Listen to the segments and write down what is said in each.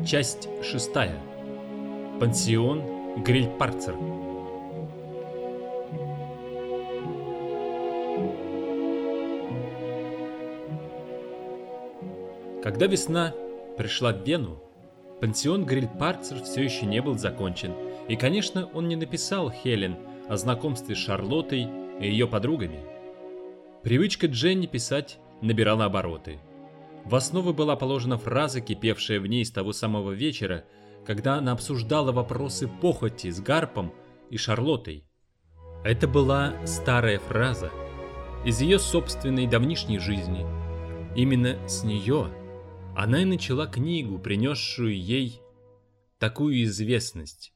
Часть 6. Пансион Грильпарцер. Когда весна пришла в Вену, пансион Грильпарцер все еще не был закончен, и, конечно, он не написал Хелен о знакомстве с Шарлоттой и ее подругами. Привычка Дженни писать набирала обороты. В основу была положена фраза, кипевшая в ней с того самого вечера, когда она обсуждала вопросы похоти с Гарпом и Шарлоттой. Это была старая фраза из ее собственной давнишней жизни. Именно с нее она и начала книгу, принесшую ей такую известность.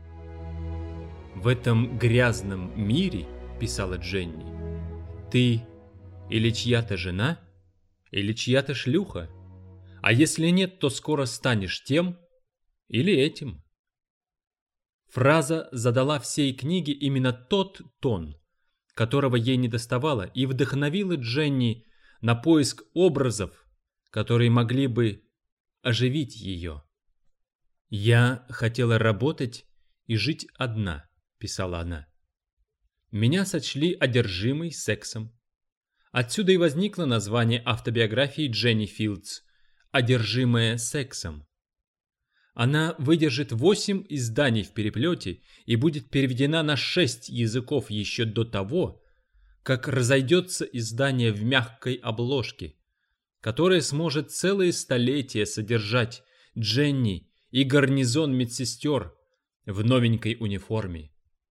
«В этом грязном мире, — писала Дженни, — ты или чья-то жена, или чья-то шлюха, а если нет, то скоро станешь тем или этим». Фраза задала всей книге именно тот тон, которого ей недоставало, и вдохновила Дженни на поиск образов, которые могли бы оживить ее. «Я хотела работать и жить одна», — писала она. «Меня сочли одержимой сексом. Отсюда и возникло название автобиографии Дженни Филдс «Одержимая сексом». Она выдержит 8 изданий в переплете и будет переведена на 6 языков еще до того, как разойдется издание в мягкой обложке, которое сможет целые столетия содержать Дженни и гарнизон медсестер в новенькой униформе.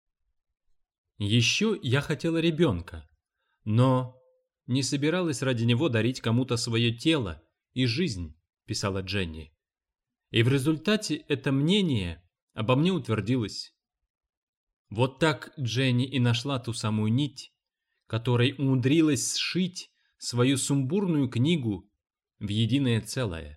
Еще я хотела ребенка, но не собиралась ради него дарить кому-то свое тело и жизнь, писала Дженни. И в результате это мнение обо мне утвердилось. Вот так Дженни и нашла ту самую нить, которой умудрилась сшить свою сумбурную книгу в единое целое.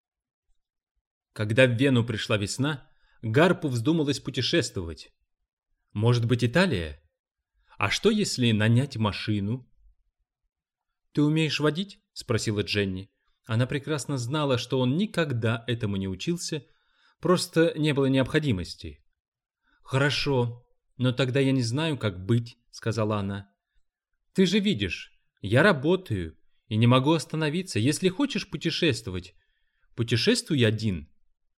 Когда в Вену пришла весна, Гарпу вздумалось путешествовать. Может быть, Италия? А что, если нанять машину? «Ты умеешь водить?» — спросила Дженни. Она прекрасно знала, что он никогда этому не учился, просто не было необходимости. «Хорошо, но тогда я не знаю, как быть», — сказала она. «Ты же видишь, я работаю и не могу остановиться. Если хочешь путешествовать, путешествуй один».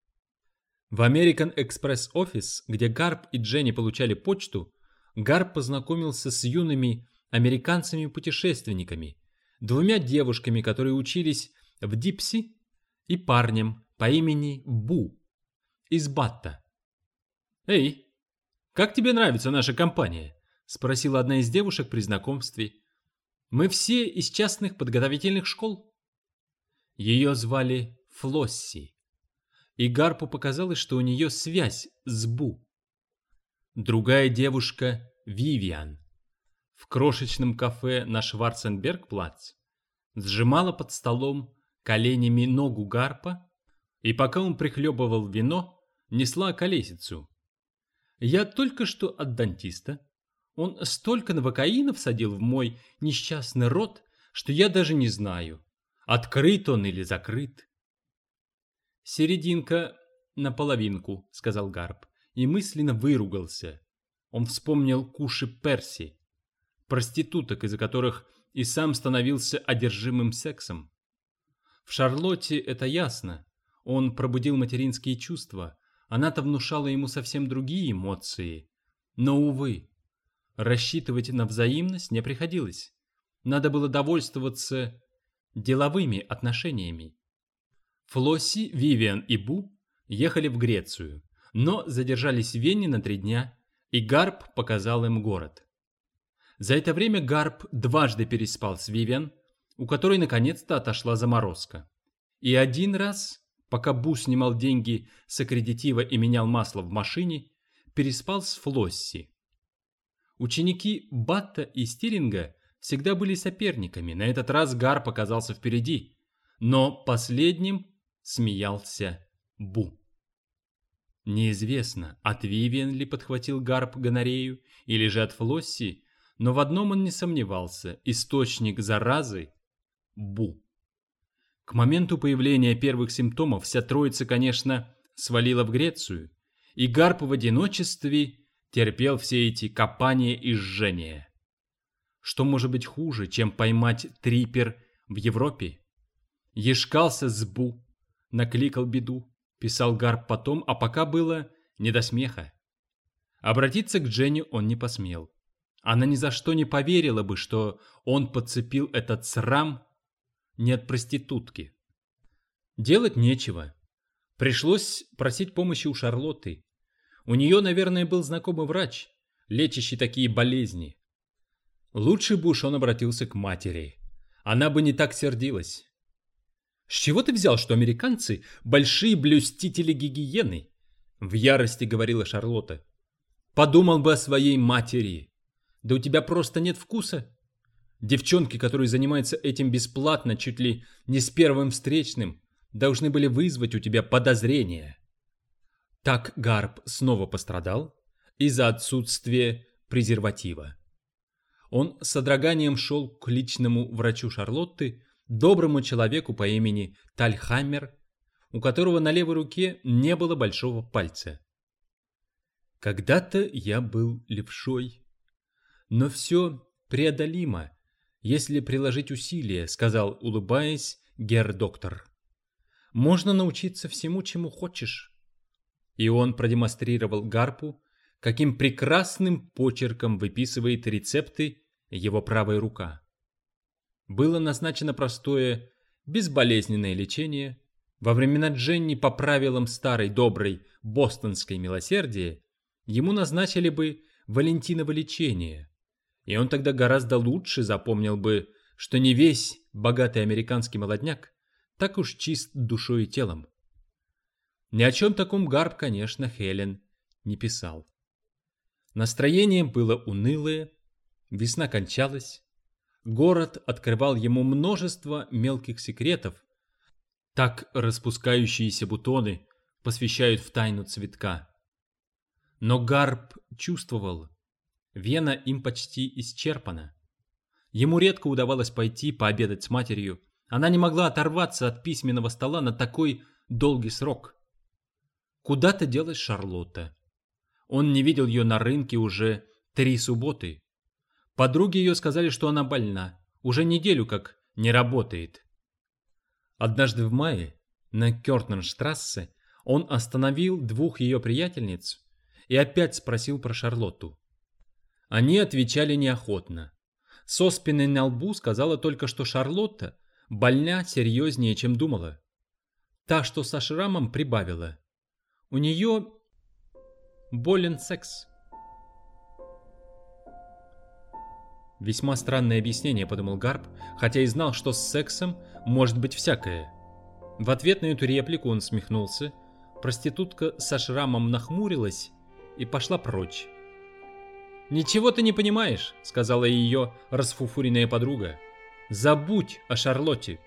В American Express Office, где Гарп и Дженни получали почту, Гарп познакомился с юными американцами-путешественниками, двумя девушками, которые учились в Дипси, и парнем по имени Бу из Батта. «Эй, как тебе нравится наша компания?» — спросила одна из девушек при знакомстве. «Мы все из частных подготовительных школ». Ее звали Флосси, и Гарпу показалось, что у нее связь с Бу. Другая девушка — Вивиан. В крошечном кафе на Шварценберг-плац сжимала под столом коленями ногу Гарпа, и пока он прихлебывал вино, несла колесицу. «Я только что от дантиста. Он столько новокаина всадил в мой несчастный рот, что я даже не знаю, открыт он или закрыт». «Серединка наполовинку», — сказал Гарп, и мысленно выругался. Он вспомнил Куши Перси, проституток, из-за которых и сам становился одержимым сексом. В Шарлотте это ясно. Он пробудил материнские чувства. Она-то внушала ему совсем другие эмоции. Но, увы, рассчитывать на взаимность не приходилось. Надо было довольствоваться деловыми отношениями. Флосси, Вивиан и Бу ехали в Грецию, но задержались в Вене на 3 дня, и Гарп показал им город. За это время Гарп дважды переспал с Вивиан, у которой наконец-то отошла заморозка. И один раз, пока Бу снимал деньги с аккредитива и менял масло в машине, переспал с Флосси. Ученики Батта и Стиллинга всегда были соперниками. На этот раз Гарп оказался впереди, но последним смеялся Бу. Неизвестно, от Вивиан ли подхватил Гарп гонорею, или же от Флосси, но в одном он не сомневался – источник заразы – Бу. К моменту появления первых симптомов вся троица, конечно, свалила в Грецию, и Гарп в одиночестве терпел все эти копания и жжения. Что может быть хуже, чем поймать трипер в Европе? Ешкался сбу, накликал беду, писал Гарп потом, а пока было не до смеха. Обратиться к Дженни он не посмел. Она ни за что не поверила бы, что он подцепил этот срам не от проститутки. Делать нечего. Пришлось просить помощи у Шарлотты. У нее, наверное, был знакомый врач, лечащий такие болезни. Лучше бы уж он обратился к матери. Она бы не так сердилась. «С чего ты взял, что американцы – большие блюстители гигиены?» – в ярости говорила Шарлотта. «Подумал бы о своей матери. Да у тебя просто нет вкуса. Девчонки, которые занимаются этим бесплатно, чуть ли не с первым встречным, должны были вызвать у тебя подозрения». Так Гарп снова пострадал из-за отсутствия презерватива. Он с содроганием шел к личному врачу Шарлотты, доброму человеку по имени Тальхаммер, у которого на левой руке не было большого пальца. «Когда-то я был левшой, но все преодолимо, если приложить усилия», — сказал, улыбаясь, герр-доктор. «Можно научиться всему, чему хочешь». И он продемонстрировал Гарпу, каким прекрасным почерком выписывает рецепты его правая рука. Было назначено простое, безболезненное лечение. Во времена Дженни по правилам старой доброй бостонской милосердия ему назначили бы валентиново лечение, и он тогда гораздо лучше запомнил бы, что не весь богатый американский молодняк так уж чист душой и телом. Ни о чем таком Гарп, конечно, Хелен не писал. Настроение было унылое, весна кончалась, город открывал ему множество мелких секретов, так распускающиеся бутоны посвящают в тайну цветка. Но Гарп чувствовал, Вена им почти исчерпана. Ему редко удавалось пойти пообедать с матерью, она не могла оторваться от письменного стола на такой долгий срок. Куда-то делась Шарлотта. Он не видел ее на рынке уже 3 субботы. Подруги ее сказали, что она больна, уже неделю как не работает. Однажды в мае на Кёртнерштрассе он остановил 2 ее приятельниц и опять спросил про Шарлотту. Они отвечали неохотно. С оспиной на лбу сказала только, что Шарлотта больна серьезнее, чем думала. Та, что со шрамом, прибавила. У нее болен секс. Весьма странное объяснение, подумал Гарп, хотя и знал, что с сексом может быть всякое. В ответ на эту реплику он смехнулся, проститутка со шрамом нахмурилась и пошла прочь. «Ничего ты не понимаешь», — сказала ее расфуфуренная подруга. «Забудь о Шарлотте».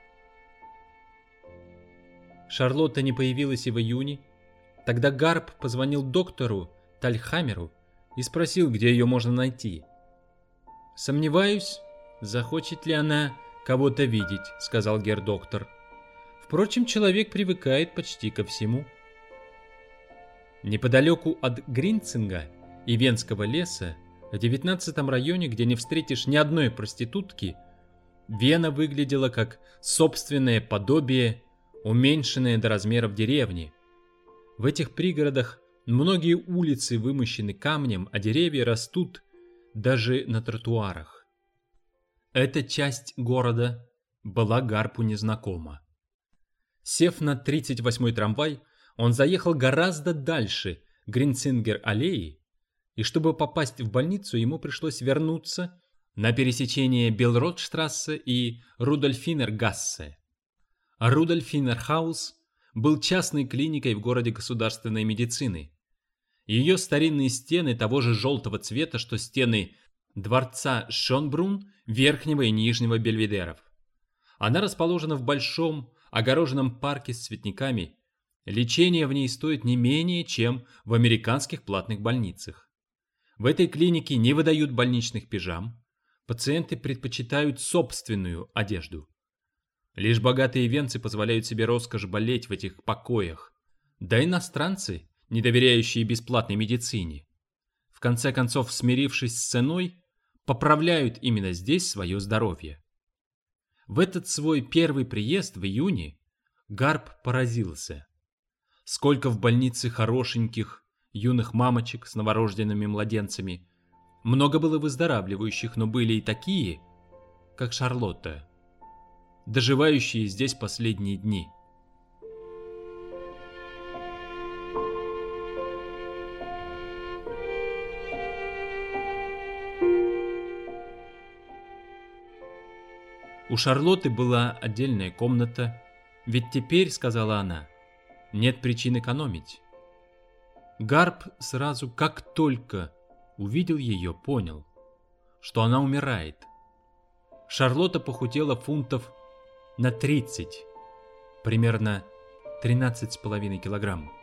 Шарлотта не появилась и в июне. Тогда Гарп позвонил доктору Тальхаммеру и спросил, где ее можно найти. «Сомневаюсь, захочет ли она кого-то видеть», — сказал герр-доктор. «Впрочем, человек привыкает почти ко всему». Неподалеку от Гринцинга и Венского леса, в 19-м районе, где не встретишь ни одной проститутки, Вена выглядела как собственное подобие, уменьшенное до размеров деревни. В этих пригородах многие улицы вымощены камнем, а деревья растут даже на тротуарах. Эта часть города была Гарпу незнакома. Сев на 38-й трамвай, он заехал гораздо дальше Гринцингер-аллеи, и чтобы попасть в больницу, ему пришлось вернуться на пересечение Белротштрассе и Рудольфинер-гассе. Рудольфинер-хаус был частной клиникой в городе государственной медицины. Ее старинные стены того же желтого цвета, что стены дворца Шонбрунн, Верхнего и Нижнего Бельведеров. Она расположена в большом огороженном парке с цветниками. Лечение в ней стоит не менее, чем в американских платных больницах. В этой клинике не выдают больничных пижам. Пациенты предпочитают собственную одежду. Лишь богатые венцы позволяют себе роскошь болеть в этих покоях. Да иностранцы, не доверяющие бесплатной медицине, в конце концов, смирившись с ценой, поправляют именно здесь свое здоровье. В этот свой первый приезд в июне Гарп поразился. Сколько в больнице хорошеньких юных мамочек с новорожденными младенцами. Много было выздоравливающих, но были и такие, как Шарлотта, доживающие здесь последние дни. У Шарлотты была отдельная комната, ведь теперь, сказала она, нет причин экономить. Гарп сразу, как только увидел ее, понял, что она умирает. Шарлотта похудела фунтов на 30, примерно 13,5 килограмм.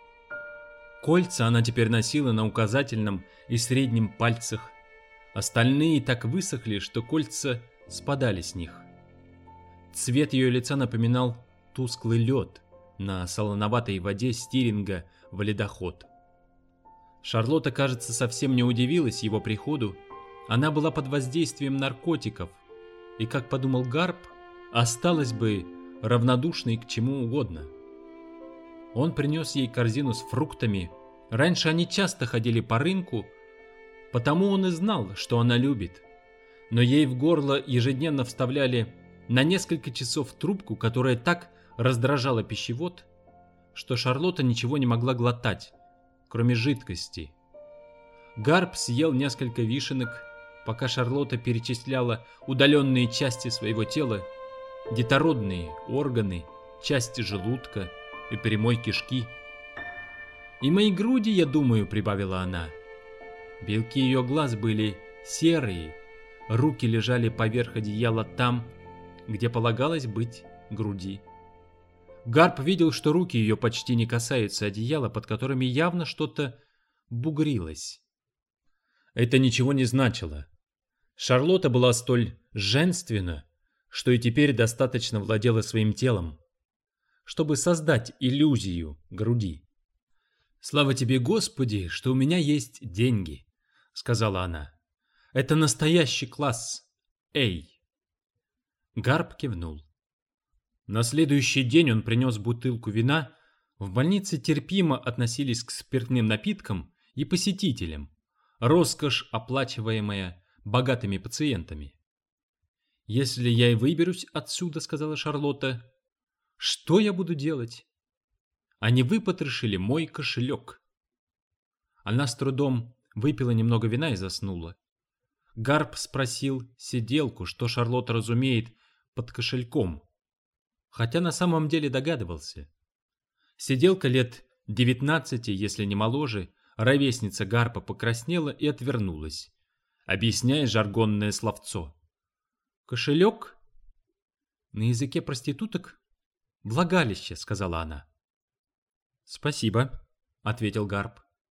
Кольца она теперь носила на указательном и среднем пальцах. Остальные так высохли, что кольца спадали с них. Цвет ее лица напоминал тусклый лед на солоноватой воде стиринга в ледоход. Шарлотта, кажется, совсем не удивилась его приходу. Она была под воздействием наркотиков и, как подумал Гарп, осталась бы равнодушной к чему угодно. Он принес ей корзину с фруктами. Раньше они часто ходили по рынку, потому он и знал, что она любит. Но ей в горло ежедневно вставляли на несколько часов трубку, которая так раздражала пищевод, что Шарлотта ничего не могла глотать, кроме жидкости. Гарп съел несколько вишенок, пока Шарлотта перечисляла удаленные части своего тела, детородные органы, части желудка и прямой кишки. «И мои груди, я думаю», — прибавила она. Белки ее глаз были серые, руки лежали поверх одеяла там, где полагалось быть груди. Гарп видел, что руки ее почти не касаются одеяла, под которыми явно что-то бугрилось. Это ничего не значило. Шарлотта была столь женственна, что и теперь достаточно владела своим телом, чтобы создать иллюзию груди. «Слава тебе, Господи, что у меня есть деньги», — сказала она. «Это настоящий класс A». Гарп кивнул. На следующий день он принес бутылку вина. В больнице терпимо относились к спиртным напиткам и посетителям. Роскошь, оплачиваемая богатыми пациентами. «Если я и выберусь отсюда, — сказала Шарлотта, — что я буду делать? Они выпотрошили мой кошелек». Она с трудом выпила немного вина и заснула. Гарп спросил сиделку, что Шарлотта разумеет под кошельком, хотя на самом деле догадывался. Сиделка лет 19, если не моложе, ровесница Гарпа, покраснела и отвернулась, объясняя жаргонное словцо. «Кошелек? На языке проституток? Влагалище», — сказала она. «Спасибо», — ответил Гарп.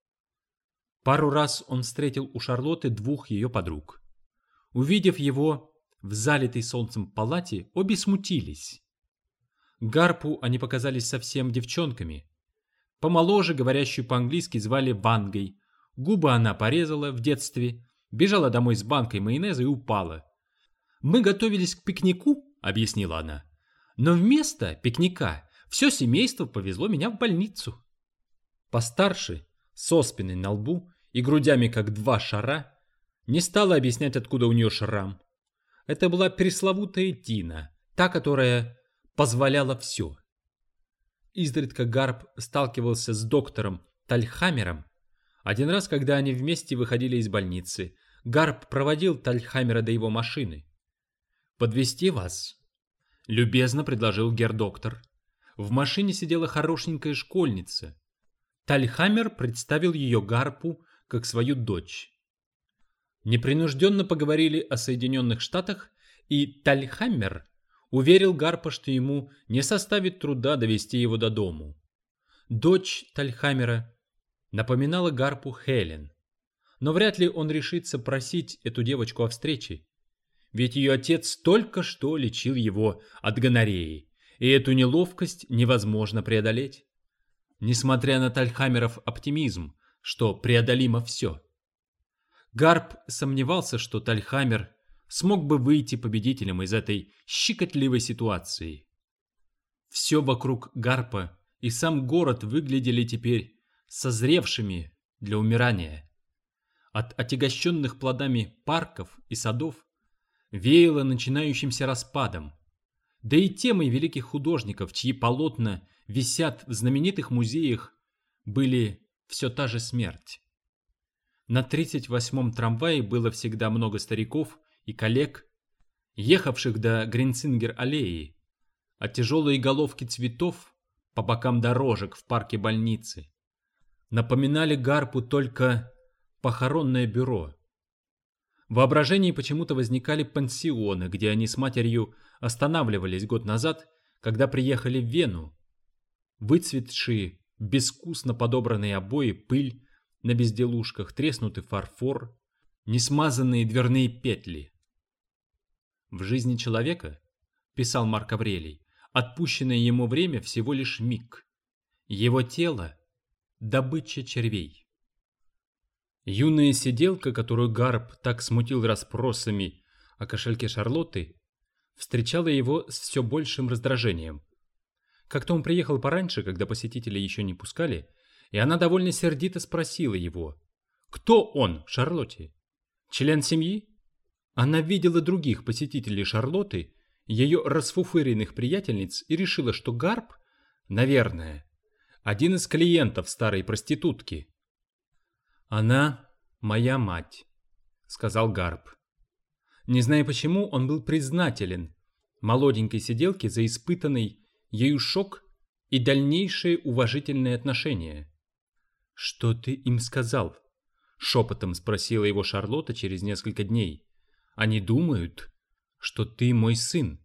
Пару раз он встретил у Шарлотты двух ее подруг. Увидев его в залитой солнцем палате, обе смутились. Гарпу они показались совсем девчонками. Помоложе, говорящую по-английски, звали Вангой. Губы она порезала в детстве, бежала домой с банкой майонеза и упала. «Мы готовились к пикнику», — объяснила она. «Но вместо пикника все семейство повезло меня в больницу». Постарше, с оспиной на лбу и грудями как два шара, не стала объяснять, откуда у нее шрам. Это была пресловутая Тина, та, которая позволяла все. Изредка Гарп сталкивался с доктором Тальхаммером. Один раз, когда они вместе выходили из больницы, Гарп проводил Тальхаммера до его машины. «Подвезти вас?» — любезно предложил герр-доктор. В машине сидела хорошенькая школьница. Тальхаммер представил ее Гарпу как свою дочь. Непринужденно поговорили о Соединенных Штатах, и Тальхаммер уверил Гарпа, что ему не составит труда довести его до дому. Дочь Тальхаммера напоминала Гарпу Хелен, но вряд ли он решится просить эту девочку о встрече, ведь ее отец только что лечил его от гонореи, и эту неловкость невозможно преодолеть. Несмотря на Тальхамеров оптимизм, что преодолимо все. Гарп сомневался, что Тальхамер смог бы выйти победителем из этой щекотливой ситуации. Все вокруг Гарпа и сам город выглядели теперь созревшими для умирания. От отягощенных плодами парков и садов веяло начинающимся распадом. Да и темой великих художников, чьи полотна висят в знаменитых музеях, были все та же смерть. На 38-м трамвае было всегда много стариков и коллег, ехавших до Гринцингер-аллеи, а тяжелые головки цветов по бокам дорожек в парке больницы напоминали Гарпу только похоронное бюро. В воображении почему-то возникали пансионы, где они с матерью останавливались год назад, когда приехали в Вену. Выцветшие, безвкусно подобранные обои, пыль на безделушках, треснутый фарфор, несмазанные дверные петли. В жизни человека, писал Марк Аврелий, отпущенное ему время всего лишь миг. Его тело – добыча червей. Юная сиделка, которую Гарп так смутил расспросами о кошельке Шарлотты, встречала его с все большим раздражением. Как-то он приехал пораньше, когда посетители еще не пускали, и она довольно сердито спросила его, кто он, Шарлотте? Член семьи? Она видела других посетителей Шарлотты, ее расфуфыренных приятельниц, и решила, что Гарп, наверное, один из клиентов старой проститутки. «Она моя мать», — сказал Гарп. Не зная почему, он был признателен молоденькой сиделке за испытанный ею шок и дальнейшее уважительное отношение. «Что ты им сказал?» — шепотом спросила его Шарлотта через несколько дней. «Они думают, что ты мой сын».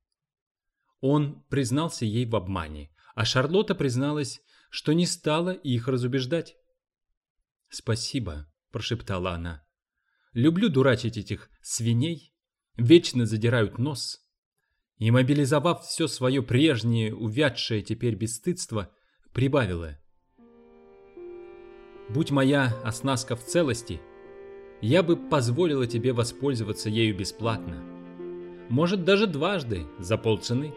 Он признался ей в обмане, а Шарлотта призналась, что не стала их разубеждать. «Спасибо», — прошептала она. «Люблю дурачить этих свиней, вечно задирают нос». И, мобилизовав все свое прежнее, увядшее теперь бесстыдство, прибавила: «Будь моя оснастка в целости, я бы позволила тебе воспользоваться ею бесплатно. Может, даже дважды, за полцены».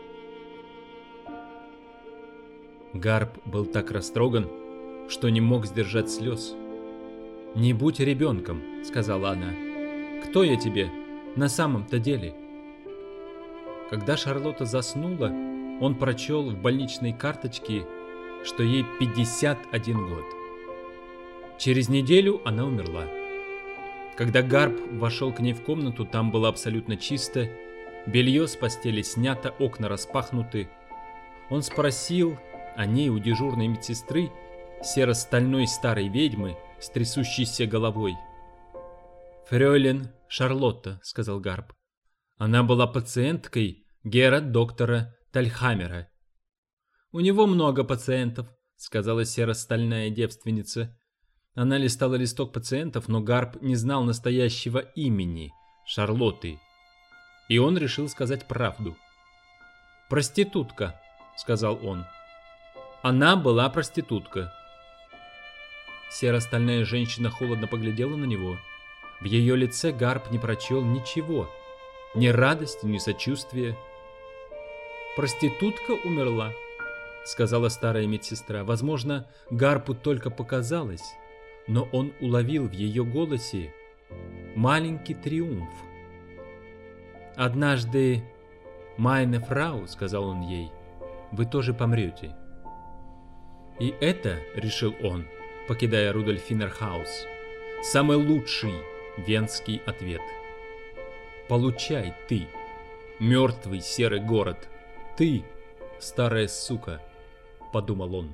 Гарп был так растроган, что не мог сдержать слез. «Не будь ребенком», — сказала она. «Кто я тебе на самом-то деле?» Когда Шарлотта заснула, он прочел в больничной карточке, что ей 51 год. Через неделю она умерла. Когда Гарп вошел к ней в комнату, там было абсолютно чисто, белье с постели снято, окна распахнуты. Он спросил о ней у дежурной медсестры, серо-стальной старой ведьмы с трясущейся головой. «Фрёйлен Шарлотта», — сказал Гарп. Она была пациенткой доктора Тальхамера. «У него много пациентов», — сказала серо-стальная девственница. Она листала листок пациентов, но Гарп не знал настоящего имени Шарлотты, и он решил сказать правду. «Проститутка», — сказал он. «Она была проститутка». Серо-стальная женщина холодно поглядела на него. В ее лице Гарп не прочел ничего, ни радости, ни сочувствия. «Проститутка умерла», — сказала старая медсестра. Возможно, Гарпу только показалось, но он уловил в ее голосе маленький триумф. «Однажды, майне фрау, — сказал он ей, — вы тоже помрете». И это, решил он, покидая Рудольфинерхаус, самый лучший венский ответ. «Получай ты, мертвый серый город, ты, старая сука», — подумал он.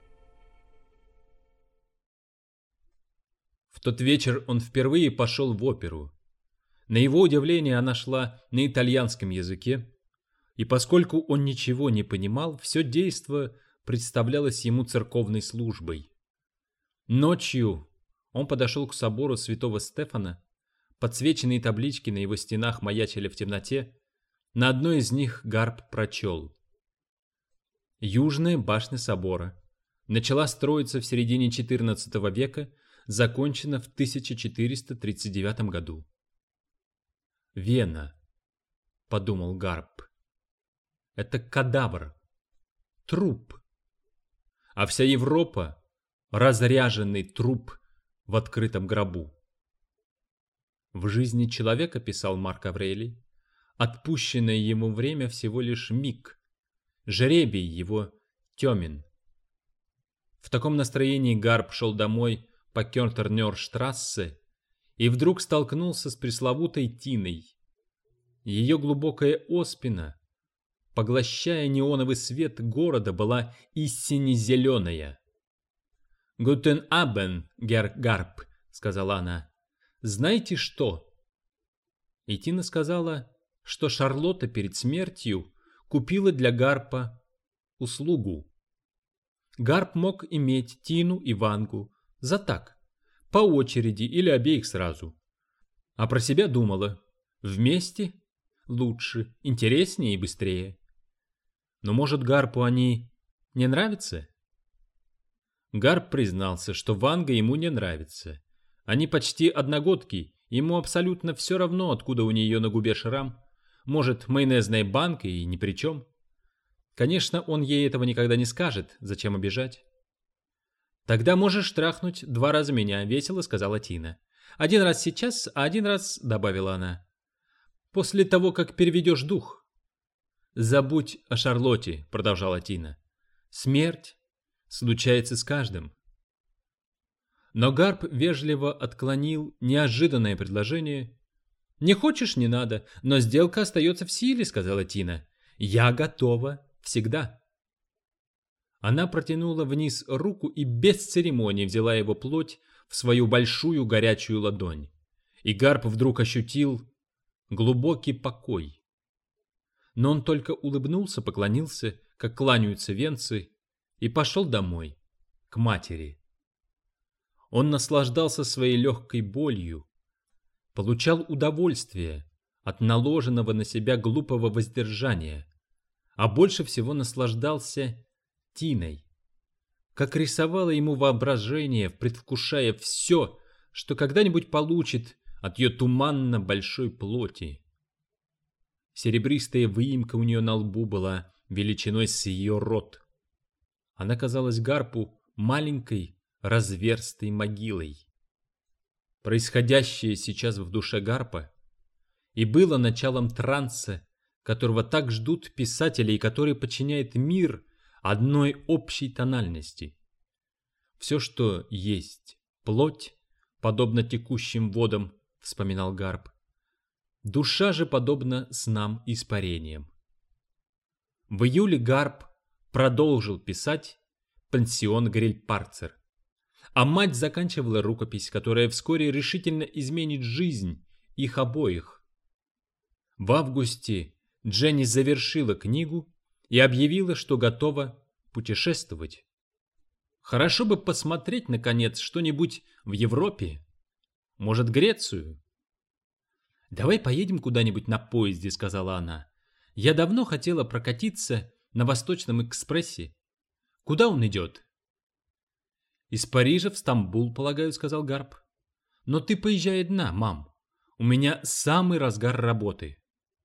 В тот вечер он впервые пошел в оперу. На его удивление она шла на итальянском языке, и поскольку он ничего не понимал, все действо представлялось ему церковной службой. Ночью он подошел к собору святого Стефана, Подсвеченные таблички на его стенах маячили в темноте. На одной из них Гарп прочел: Южная башня собора начала строиться в середине XIV века, закончена в 1439 году. «Вена», — подумал Гарп, — «это кадавр, труп, а вся Европа — разряженный труп в открытом гробу». В жизни человека, писал Марк Аврелий, отпущенное ему время всего лишь миг, жребий его темен. В таком настроении Гарп шел домой по Кёрнтернёр-штрассе и вдруг столкнулся с пресловутой Тиной. Ее глубокая оспина, поглощая неоновый свет города, была истинно зеленая. «Гутен абен, герр Гарп», — сказала она. «Знаете что?» И Тина сказала, что Шарлотта перед смертью купила для Гарпа услугу. Гарп мог иметь Тину и Вангу за так, по очереди или обеих сразу. А про себя думала: вместе лучше, интереснее и быстрее. Но может, Гарпу они не нравятся? Гарп признался, что Ванга ему не нравится. Они почти одногодки, ему абсолютно все равно, откуда у нее на губе шрам. Может, майонезная банка и ни при чем. Конечно, он ей этого никогда не скажет, зачем обижать. «Тогда можешь трахнуть 2 раза меня», — весело сказала Тина. «1 раз сейчас, а 1 раз», — добавила она, — «после того, как переведешь дух». «Забудь о Шарлотте», — продолжала Тина. «Смерть случается с каждым». Но Гарп вежливо отклонил неожиданное предложение. «Не хочешь — не надо, но сделка остается в силе», — сказала Тина. «Я готова всегда». Она протянула вниз руку и без церемонии взяла его плоть в свою большую горячую ладонь. И Гарп вдруг ощутил глубокий покой. Но он только улыбнулся, поклонился, как кланяются венцы, и пошел домой, к матери. Он наслаждался своей легкой болью, получал удовольствие от наложенного на себя глупого воздержания, а больше всего наслаждался Тиной, как рисовало ему воображение, предвкушая все, что когда-нибудь получит от ее туманно большой плоти. Серебристая выемка у нее на лбу была величиной с ее рот. Она казалась Гарпу маленькой разверстой могилой. Происходящее сейчас в душе Гарпа и было началом транса, которого так ждут писатели и который подчиняет мир одной общей тональности. Все, что есть плоть, подобно текущим водам, вспоминал Гарп. Душа же подобна снам и испарениям. В июле Гарп продолжил писать «Пансион Грильпарцер», а мать заканчивала рукопись, которая вскоре решительно изменит жизнь их обоих. В августе Дженни завершила книгу и объявила, что готова путешествовать. Хорошо бы посмотреть, наконец, что-нибудь в Европе. Может, Грецию? «Давай поедем куда-нибудь на поезде», — сказала она. «Я давно хотела прокатиться на Восточном экспрессе. Куда он идет?» «Из Парижа в Стамбул, полагаю», — сказал Гарп. «Но ты поезжай одна, мам. У меня самый разгар работы».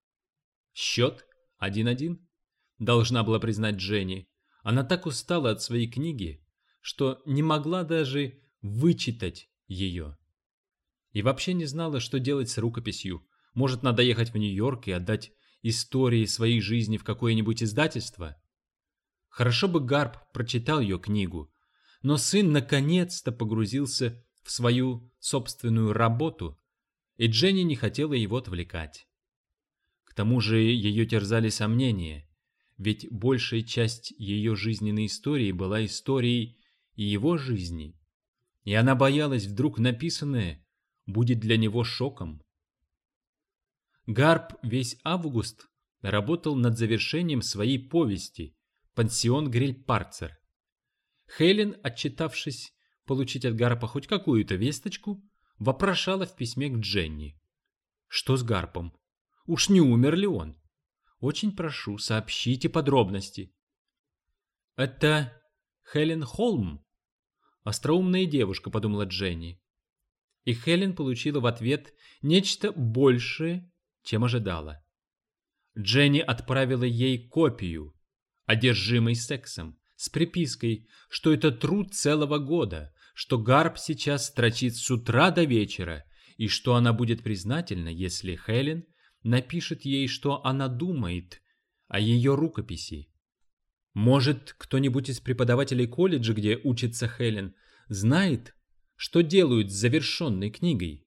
«Счет 1-1», — должна была признать Дженни. Она так устала от своей книги, что не могла даже вычитать ее. И вообще не знала, что делать с рукописью. Может, надо ехать в Нью-Йорк и отдать истории своей жизни в какое-нибудь издательство? Хорошо бы Гарп прочитал ее книгу, но сын наконец-то погрузился в свою собственную работу, и Дженни не хотела его отвлекать. К тому же ее терзали сомнения, ведь большая часть ее жизненной истории была историей и его жизни, и она боялась, вдруг написанное будет для него шоком. Гарп весь август работал над завершением своей повести «Пансион Грильпарцер». Хелен, отчитавшись получить от Гарпа хоть какую-то весточку, вопрошала в письме к Дженни. Что с Гарпом? Уж не умер ли он? Очень прошу, сообщите подробности. Это Хелен Холм. Остроумная девушка, подумала Дженни. И Хелен получила в ответ нечто большее, чем ожидала. Дженни отправила ей копию, одержимой сексом, с припиской, что это труд целого года, что Гарп сейчас строчит с утра до вечера, и что она будет признательна, если Хелен напишет ей, что она думает о ее рукописи. Может, кто-нибудь из преподавателей колледжа, где учится Хелен, знает, что делают с завершенной книгой?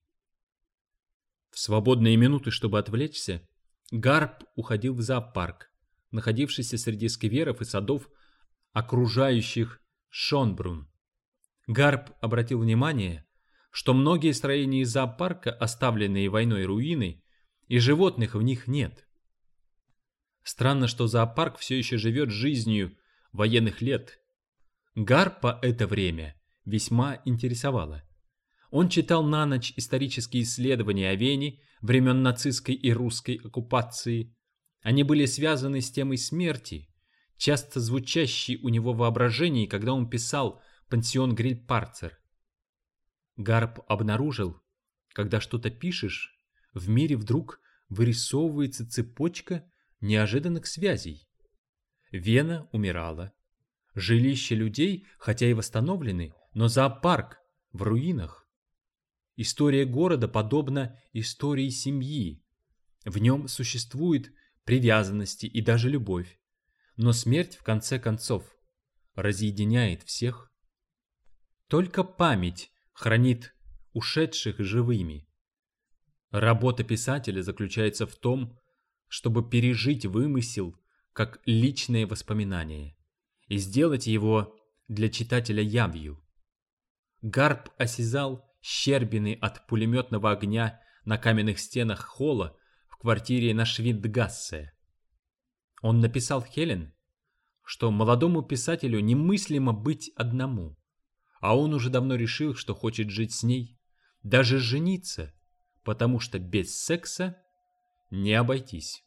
В свободные минуты, чтобы отвлечься, Гарп уходил в зоопарк, находившийся среди скверов и садов, окружающих Шонбрунн. Гарп обратил внимание, что многие строения зоопарка, оставленные войной руины, и животных в них нет. Странно, что зоопарк все еще живет жизнью военных лет. Гарпа это время весьма интересовало. Он читал на ночь исторические исследования о Вене времен нацистской и русской оккупации. Они были связаны с темой смерти, часто звучащей у него в воображении, когда он писал «Пансион Грильпарцер». Гарп обнаружил, когда что-то пишешь, в мире вдруг вырисовывается цепочка неожиданных связей. Вена умирала. Жилища людей, хотя и восстановлены, но зоопарк в руинах. История города подобна истории семьи. В нем существует привязанности и даже любовь. Но смерть, в конце концов, разъединяет всех. Только память хранит ушедших живыми. Работа писателя заключается в том, чтобы пережить вымысел как личное воспоминание и сделать его для читателя явью. Гарп осязал щербины от пулеметного огня на каменных стенах холла в квартире на Швидгассе. Он написал Хелен, что молодому писателю немыслимо быть одному, а он уже давно решил, что хочет жить с ней, даже жениться, потому что без секса не обойтись.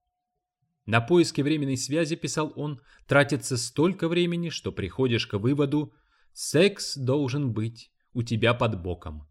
На поиски временной связи, писал он, тратится столько времени, что приходишь к выводу: секс должен быть у тебя под боком.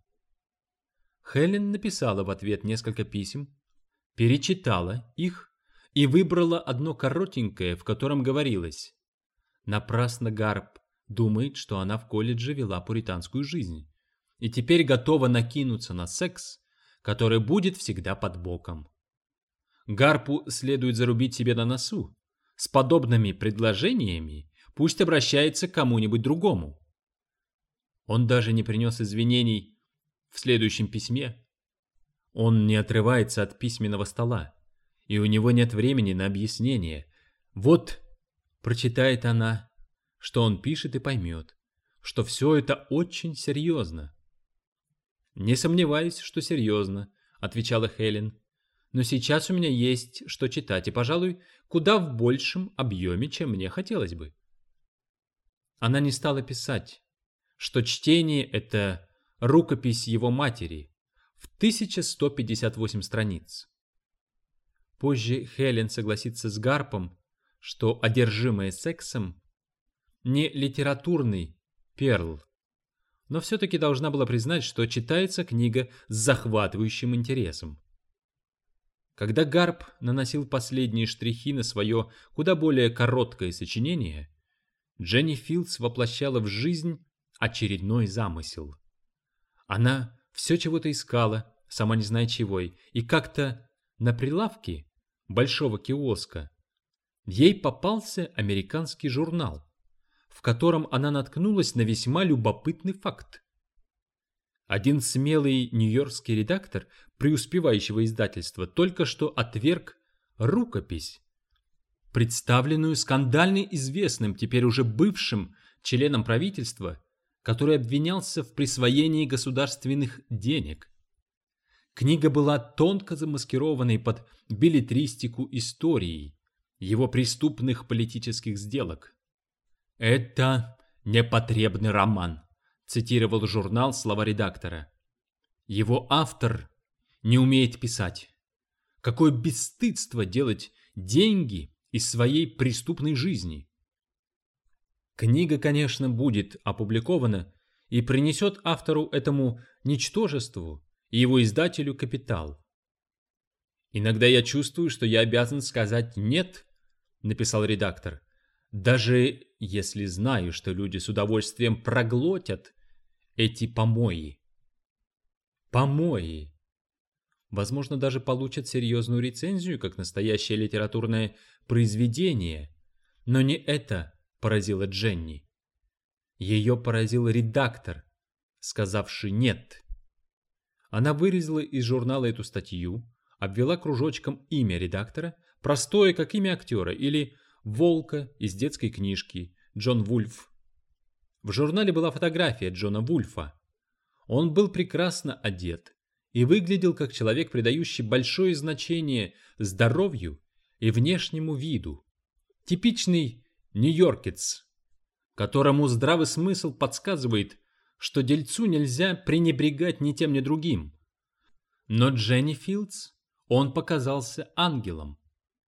Хелен написала в ответ несколько писем, перечитала их и выбрала одно коротенькое, в котором говорилось: напрасно Гарп думает, что она в колледже вела пуританскую жизнь и теперь готова накинуться на секс, который будет всегда под боком. Гарпу следует зарубить себе на носу. С подобными предложениями пусть обращается к кому-нибудь другому. Он даже не принес извинений в следующем письме. Он не отрывается от письменного стола, и у него нет времени на объяснение. Вот, прочитает она, что он пишет, и поймет, что все это очень серьезно. «Не сомневаюсь, что серьезно», — отвечала Хелен. «Но сейчас у меня есть что читать, и, пожалуй, куда в большем объеме, чем мне хотелось бы». Она не стала писать, что чтение — это рукопись его матери в 1158 страниц. Позже Хелен согласится с Гарпом, что одержимая сексом не литературный перл, но все-таки должна была признать, что читается книга с захватывающим интересом. Когда Гарп наносил последние штрихи на свое куда более короткое сочинение, Дженни Филдс воплощала в жизнь очередной замысел. Она все чего-то искала, сама не зная чего, и как-то на прилавке большого киоска ей попался американский журнал, в котором она наткнулась на весьма любопытный факт. Один смелый нью-йоркский редактор преуспевающего издательства только что отверг рукопись, представленную скандально известным, теперь уже бывшим членом правительства, который обвинялся в присвоении государственных денег. Книга была тонко замаскированной под беллетристику истории его преступных политических сделок. «Это непотребный роман», — цитировал журнал слова редактора. «Его автор не умеет писать. Какое бесстыдство делать деньги из своей преступной жизни. Книга, конечно, будет опубликована и принесет автору этому ничтожеству и его издателю капитал. «Иногда я чувствую, что я обязан сказать «нет», — написал редактор, «даже если знаю, что люди с удовольствием проглотят эти помои». Помои. Возможно, даже получат серьезную рецензию, как настоящее литературное произведение. Но не это поразило Дженни. Ее поразил редактор, сказавший «нет». Она вырезала из журнала эту статью, обвела кружочком имя редактора, простое, как имя актера, или волка из детской книжки Джон Вульф. В журнале была фотография Джона Вульфа. Он был прекрасно одет и выглядел как человек, придающий большое значение здоровью и внешнему виду. Типичный нью-йоркец, которому здравый смысл подсказывает, что дельцу нельзя пренебрегать ни тем, ни другим. Но Дженни Филдс, он показался ангелом.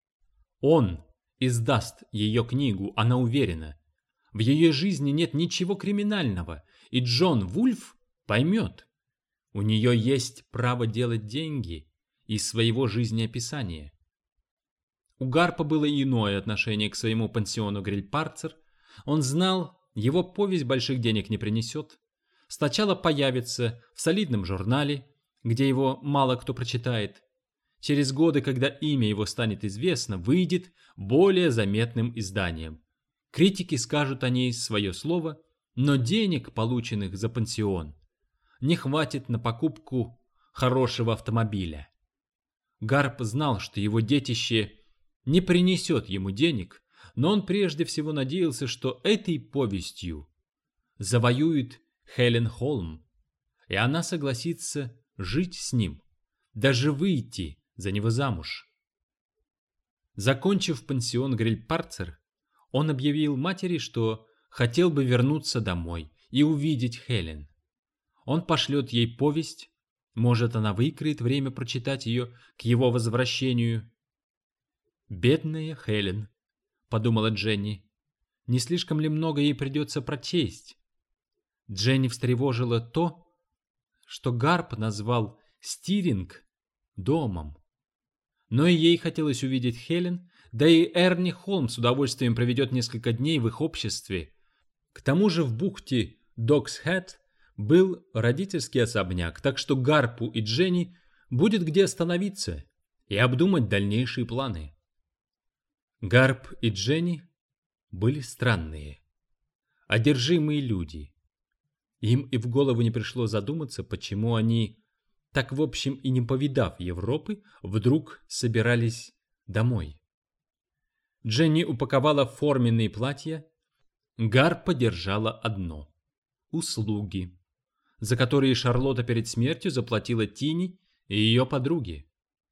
Он издаст ее книгу, она уверена. В ее жизни нет ничего криминального, и Джон Вульф поймет. У нее есть право делать деньги из своего жизнеописания. У Гарпа было иное отношение к своему пансиону Гриль-Парцер. Он знал, его повесть больших денег не принесет. Сначала появится в солидном журнале, где его мало кто прочитает. Через годы, когда имя его станет известно, выйдет более заметным изданием. Критики скажут о ней свое слово, но денег, полученных за пансион, не хватит на покупку хорошего автомобиля. Гарп знал, что его детище не принесет ему денег, но он прежде всего надеялся, что этой повестью завоюет Хелен Холм, и она согласится жить с ним, даже выйти за него замуж. Закончив пансион Гриль-Парцер, он объявил матери, что хотел бы вернуться домой и увидеть Хелен. Он пошлет ей повесть, может, она выкроет время прочитать ее к его возвращению. «Бедная Хелен», — подумала Дженни, — «не слишком ли много ей придется прочесть?» Дженни встревожило то, что Гарп назвал Стиринг домом. Но и ей хотелось увидеть Хелен, да и Эрни Холм с удовольствием проведет несколько дней в их обществе. К тому же в бухте Докс-Хэт был родительский особняк, так что Гарпу и Дженни будет где остановиться и обдумать дальнейшие планы. Гарп и Дженни были странные, одержимые люди. Им и в голову не пришло задуматься, почему они, так в общем и не повидав Европы, вдруг собирались домой. Дженни упаковала форменные платья, Гарпа держала одно – услуги, за которые Шарлотта перед смертью заплатила Тине и ее подруге.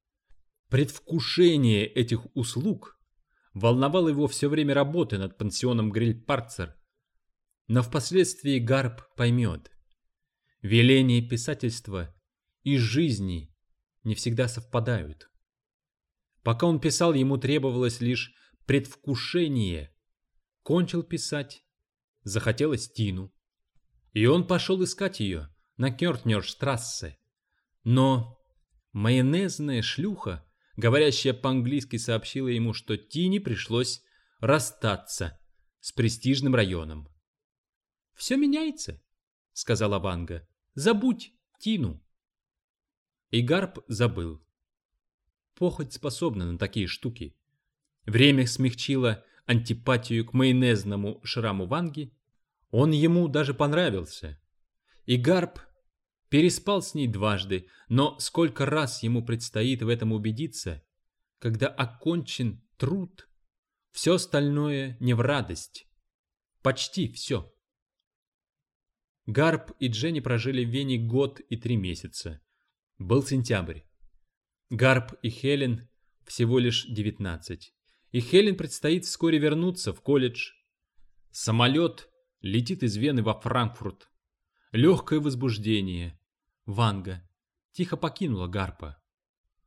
Предвкушение этих услуг волновало его все время работы над пансионом Гриль-Парцер, но впоследствии Гарп поймет. Веления писательства и жизни не всегда совпадают. Пока он писал, ему требовалось лишь предвкушение. Кончил писать, захотелось Тину. И он пошел искать ее на Кёртнерштрассе. Но майонезная шлюха, говорящая по-английски, сообщила ему, что Тине пришлось расстаться с престижным районом. «Все меняется», — сказала Ванга. «Забудь Тину». И Гарп забыл. Похоть способна на такие штуки. Время смягчило антипатию к майонезному шраму Ванги. Он ему даже понравился. И Гарп переспал с ней дважды, но сколько раз ему предстоит в этом убедиться, когда окончен труд, все остальное не в радость. Почти все. Гарп и Дженни прожили в Вене год и 3 месяца. Был сентябрь. Гарп и Хелен всего лишь 19. И Хелен предстоит вскоре вернуться в колледж. Самолет летит из Вены во Франкфурт. Легкое возбуждение. Ванга тихо покинула Гарпа.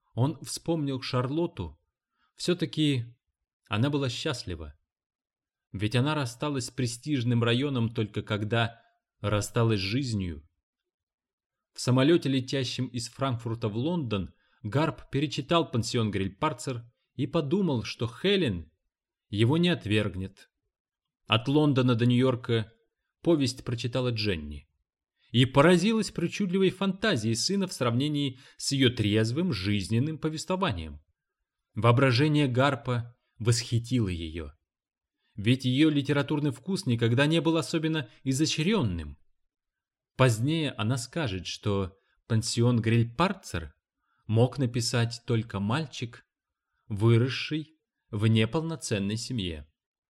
Он вспомнил Шарлотту. Все-таки она была счастлива. Ведь она рассталась с престижным районом только когда рассталась с жизнью. В самолете, летящем из Франкфурта в Лондон, Гарп перечитал «Пансион Грильпарцер» и подумал, что Хелен его не отвергнет. От Лондона до Нью-Йорка повесть прочитала Дженни и поразилась причудливой фантазией сына в сравнении с ее трезвым жизненным повествованием. Воображение Гарпа восхитило ее. Ведь ее литературный вкус никогда не был особенно изощренным. Позднее она скажет, что «Пансион Грильпарцер» мог написать только мальчик, выросший в неполноценной семье.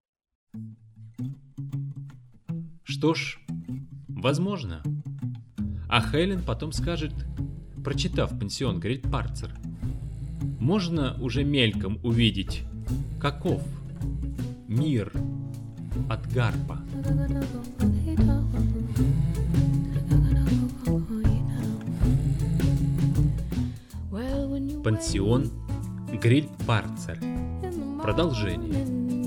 Что ж, возможно. А Хелен потом скажет, прочитав «Пансион Грильпарцер», можно уже мельком увидеть, каков мир от Гарпа. «Пансион Грильпарцер». Продолжение.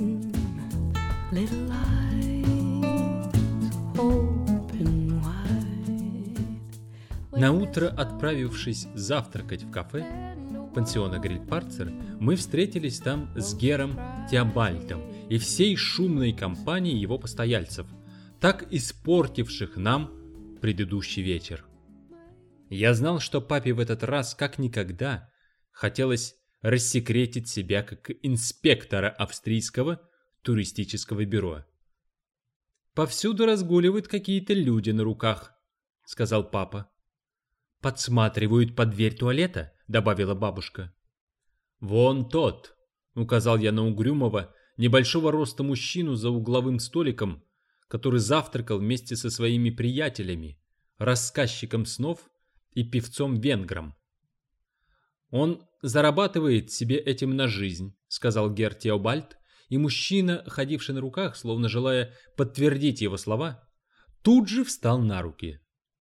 Наутро, отправившись завтракать в кафе пансиона Грильпарцер, мы встретились там с Гером Теобальдом и всей шумной компанией его постояльцев, так испортивших нам предыдущий вечер. Я знал, что папе в этот раз как никогда хотелось рассекретить себя как инспектора австрийского туристического бюро. «Повсюду разгуливают какие-то люди на руках», — сказал папа. «Подсматривают под дверь туалета», — добавила бабушка. «Вон тот», — указал я на угрюмого, небольшого роста мужчину за угловым столиком, который завтракал вместе со своими приятелями, рассказчиком снов и певцом-венгром. «Он зарабатывает себе этим на жизнь», — сказал Гер Теобальд, и мужчина, ходивший на руках, словно желая подтвердить его слова, тут же встал на руки.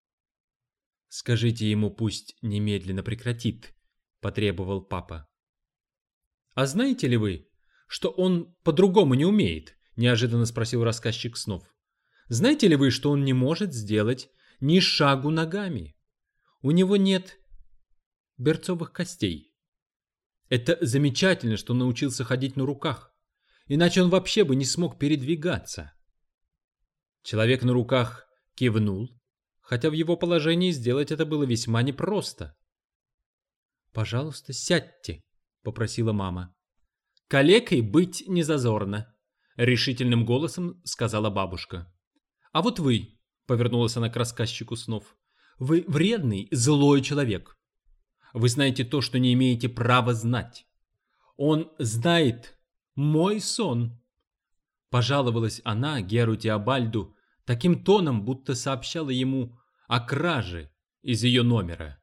«Скажите ему, пусть немедленно прекратит», — потребовал папа. «А знаете ли вы, что он по-другому не умеет?» — неожиданно спросил рассказчик снов. «Знаете ли вы, что он не может сделать ни шагу ногами? У него нет берцовых костей. Это замечательно, что он научился ходить на руках, иначе он вообще бы не смог передвигаться». Человек на руках кивнул, хотя в его положении сделать это было весьма непросто. «Пожалуйста, сядьте», — попросила мама. «Калекой быть не зазорно», — решительным голосом сказала бабушка. «А вот вы», — повернулась она к рассказчику снов, — «вы вредный, злой человек. Вы знаете то, что не имеете права знать. Он знает мой сон». Пожаловалась она Геру Теобальду таким тоном, будто сообщала ему о краже из ее номера.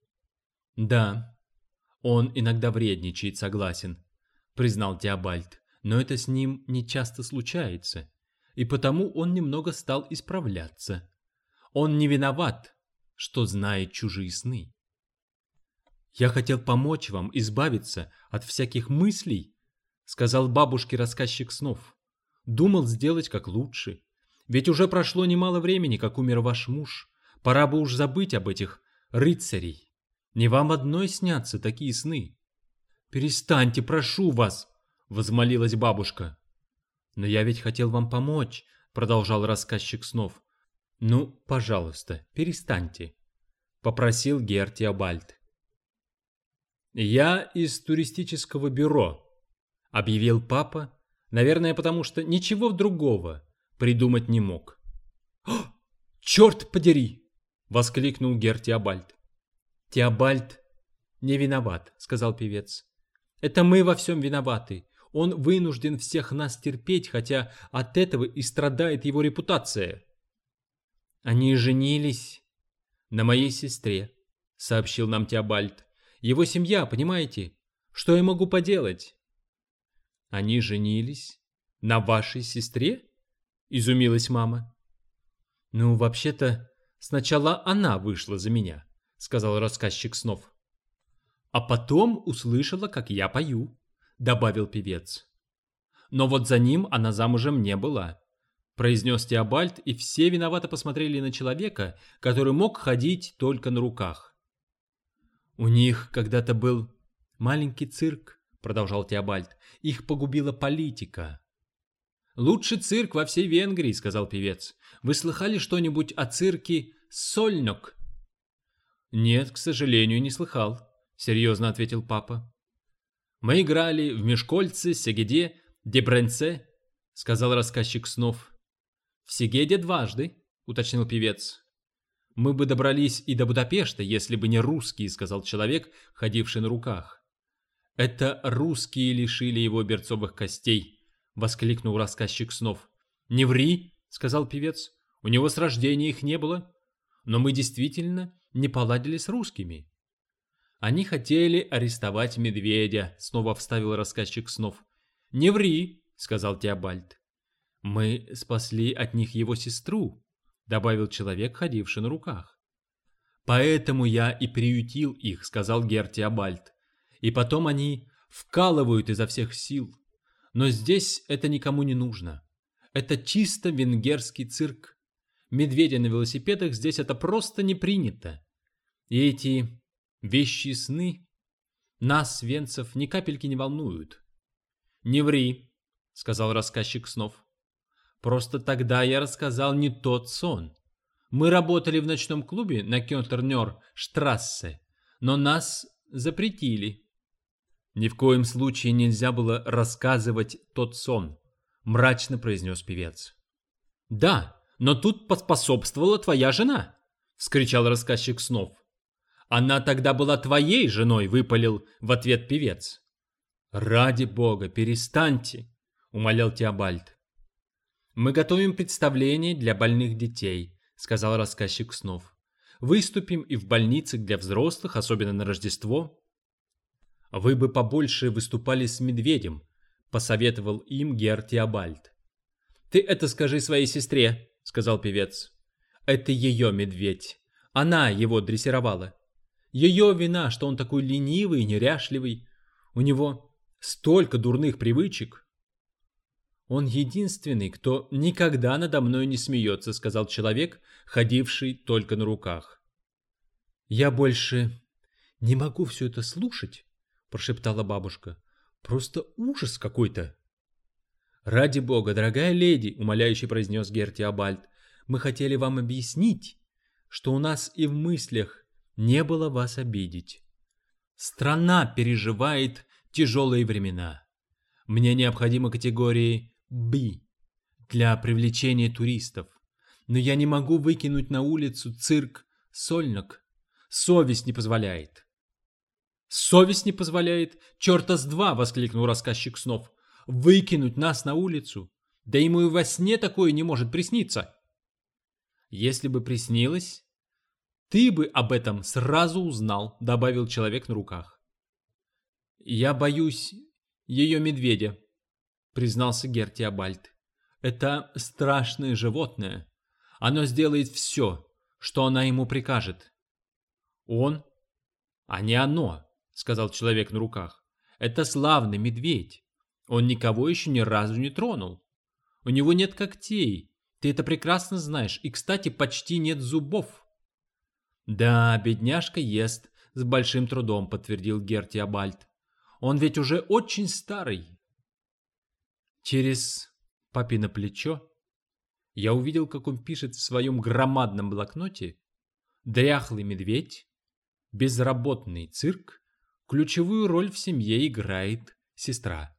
«Да, он иногда вредничает, согласен», — признал Теобальд, «но это с ним не часто случается, и потому он немного стал исправляться. Он не виноват, что знает чужие сны». «Я хотел помочь вам избавиться от всяких мыслей», — сказал бабушке рассказчик снов. «Думал сделать как лучше. Ведь уже прошло немало времени, как умер ваш муж. Пора бы уж забыть об этих рыцарей. Не вам одной снятся такие сны». «Перестаньте, прошу вас», — возмолилась бабушка. «Но я ведь хотел вам помочь», — продолжал рассказчик снов. «Ну, пожалуйста, перестаньте», — попросил Гер Теобальд. «Я из туристического бюро», — объявил папа, наверное, потому что ничего другого придумать не мог. «Черт подери!» — воскликнул Гер Теобальд. «Теобальд не виноват», — сказал певец. «Это мы во всем виноваты. Он вынужден всех нас терпеть, хотя от этого и страдает его репутация». «Они женились на моей сестре», — сообщил нам Теобальд. «Его семья, понимаете? Что я могу поделать?» «Они женились на вашей сестре?» — изумилась мама. «Ну, вообще-то, сначала она вышла за меня», — сказал рассказчик снов. А потом услышала, как я пою, добавил певец. Но вот за ним она замужем не была, произнес Теобальд, и все виновато посмотрели на человека, который мог ходить только на руках. У них когда-то был маленький цирк, продолжал Теобальд. Их погубила политика. Лучший цирк во всей Венгрии, сказал певец. Вы слыхали что-нибудь о цирке Сольнок? Нет, к сожалению, не слыхал, серьезно ответил папа. Мы играли в Мешкольце, Сегеде, Дебренце, сказал рассказчик снов. В Сегеде дважды, уточнил певец. Мы бы добрались и до Будапешта, если бы не русские, сказал человек, ходивший на руках. Это русские лишили его берцовых костей, воскликнул рассказчик снов. Не ври, сказал певец, у него с рождения их не было. Но мы действительно не поладили с русскими. Они хотели арестовать медведя, снова вставил рассказчик снов. Не ври, сказал Теобальд. Мы спасли от них его сестру, добавил человек, ходивший на руках. Поэтому я и приютил их, сказал гер Теобальд. И потом они вкалывают изо всех сил. Но здесь это никому не нужно. Это чисто венгерский цирк. Медведи на велосипедах здесь это просто не принято. И эти вещи сны нас, венцев, ни капельки не волнуют. Не ври, сказал рассказчик снов. Просто тогда я рассказал не тот сон. Мы работали в ночном клубе на Кёнтернёр-штрассе, но нас запретили. Ни в коем случае нельзя было рассказывать тот сон, мрачно произнес певец. Да, но тут поспособствовала твоя жена, вскричал рассказчик снов. Она тогда была твоей женой, выпалил в ответ певец. Ради бога, перестаньте, умолял Теобальд. Мы готовим представление для больных детей, сказал рассказчик снов. Выступим и в больницах для взрослых, особенно на Рождество. Вы бы побольше выступали с медведем, посоветовал им гер Теобальд. Ты это скажи своей сестре, сказал певец. Это ее медведь. Она его дрессировала. Ее вина, что он такой ленивый и неряшливый. У него столько дурных привычек. Он единственный, кто никогда надо мной не смеется, сказал человек, ходивший только на руках. Я больше не могу все это слушать, прошептала бабушка. Просто ужас какой-то. Ради бога, дорогая леди, умоляюще произнес гер Теобальд, мы хотели вам объяснить, что у нас и в мыслях не было вас обидеть. Страна переживает тяжелые времена. Мне необходимы категории «Б» для привлечения туристов. Но я не могу выкинуть на улицу цирк Сольнок. Совесть не позволяет. Совесть не позволяет? Черта с два, воскликнул рассказчик снов. Выкинуть нас на улицу? Да ему и во сне такое не может присниться. Если бы приснилось, ты бы об этом сразу узнал, добавил человек на руках. Я боюсь ее медведя, признался гер Теобальд. Это страшное животное. Оно сделает все, что она ему прикажет. Он, а не оно, сказал человек на руках. Это славный медведь. Он никого еще ни разу не тронул. У него нет когтей. Ты это прекрасно знаешь. И, кстати, почти нет зубов. Да, бедняжка ест с большим трудом, подтвердил гер Теобальд. Он ведь уже очень старый. Через папино плечо я увидел, как он пишет в своем громадном блокноте: дряхлый медведь, безработный цирк, ключевую роль в семье играет сестра.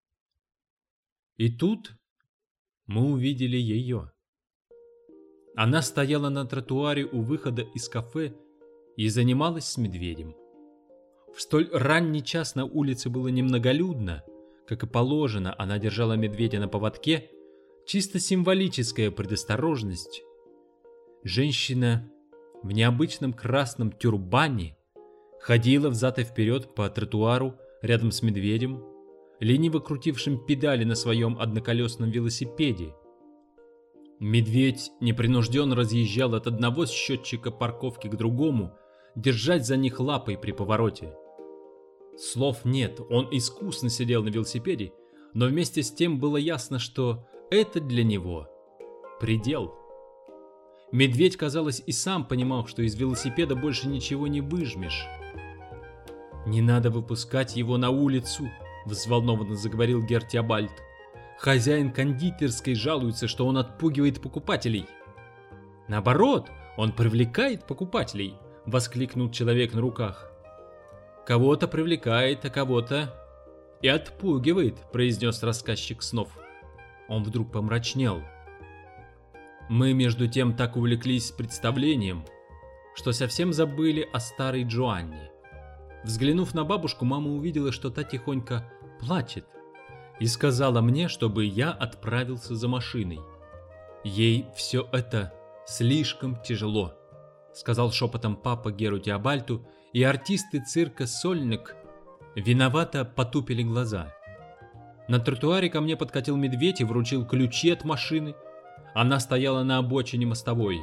И тут мы увидели ее. Она стояла на тротуаре у выхода из кафе и занималась с медведем. В столь ранний час на улице было немноголюдно. Как и положено, она держала медведя на поводке. Чисто символическая предосторожность. Женщина в необычном красном тюрбане ходила взад и вперед по тротуару рядом с медведем, лениво крутившим педали на своем одноколесном велосипеде. Медведь непринужденно разъезжал от одного счетчика парковки к другому, держать за них лапой при повороте. Слов нет, он искусно сидел на велосипеде, но вместе с тем было ясно, что это для него предел. Медведь, казалось, и сам понимал, что из велосипеда больше ничего не выжмешь. «Не надо выпускать его на улицу», — взволнованно заговорил Герр Теобальд. «Хозяин кондитерской жалуется, что он отпугивает покупателей». «Наоборот, он привлекает покупателей», — воскликнул человек на руках. «Кого-то привлекает, а кого-то и отпугивает», — произнес рассказчик снов. Он вдруг помрачнел. Мы, между тем, так увлеклись представлением, что совсем забыли о старой Джоанне. Взглянув на бабушку, мама увидела, что та тихонько плачет, и сказала мне, чтобы я отправился за машиной. Ей все это слишком тяжело, сказал шепотом папа Геру Теобальду, и артисты цирка Сольник виновато потупили глаза. На тротуаре ко мне подкатил медведь и вручил ключи от машины. Она стояла на обочине мостовой.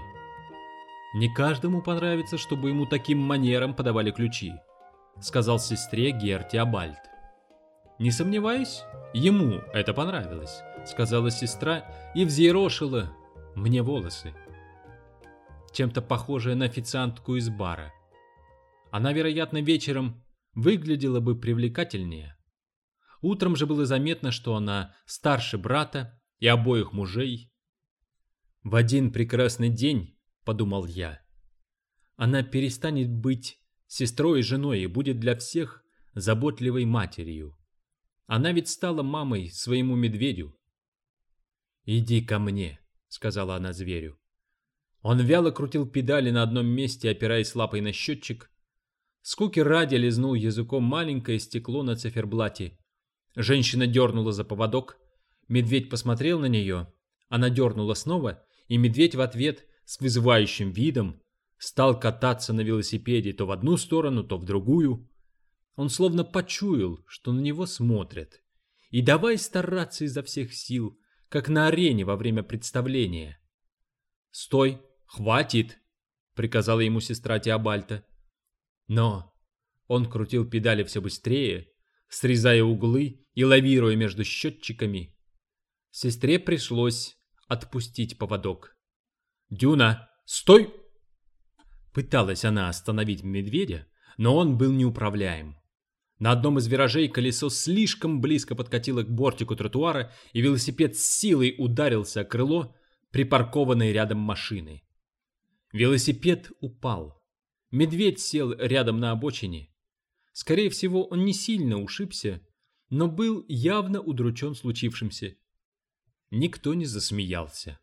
«Не каждому понравится, чтобы ему таким манером подавали ключи», сказал сестре Герр Теобальд. «Не сомневаюсь, ему это понравилось», сказала сестра и взъерошила мне волосы. Чем-то похожая на официантку из бара. Она, вероятно, вечером выглядела бы привлекательнее. Утром же было заметно, что она старше брата и обоих мужей. В один прекрасный день, подумал я, она перестанет быть сестрой и женой и будет для всех заботливой матерью. Она ведь стала мамой своему медведю. «Иди ко мне», — сказала она зверю. Он вяло крутил педали на одном месте, опираясь лапой на счетчик. Скуки ради лизнул языком маленькое стекло на циферблате. Женщина дернула за поводок. Медведь посмотрел на нее. Она дернула снова, и медведь в ответ с вызывающим видом стал кататься на велосипеде то в одну сторону, то в другую. Он словно почуял, что на него смотрят. И давай стараться изо всех сил, как на арене во время представления. «Стой! Хватит!» — приказала ему сестра Теобальда. Но он крутил педали все быстрее, срезая углы и лавируя между счетчиками. Сестре пришлось отпустить поводок. «Дюна, стой!» Пыталась она остановить медведя, но он был неуправляем. На одном из виражей колесо слишком близко подкатило к бортику тротуара, и велосипед с силой ударился о крыло припаркованной рядом машины. Велосипед упал. Медведь сел рядом на обочине. Скорее всего, он не сильно ушибся, но был явно удручен случившимся. Никто не засмеялся.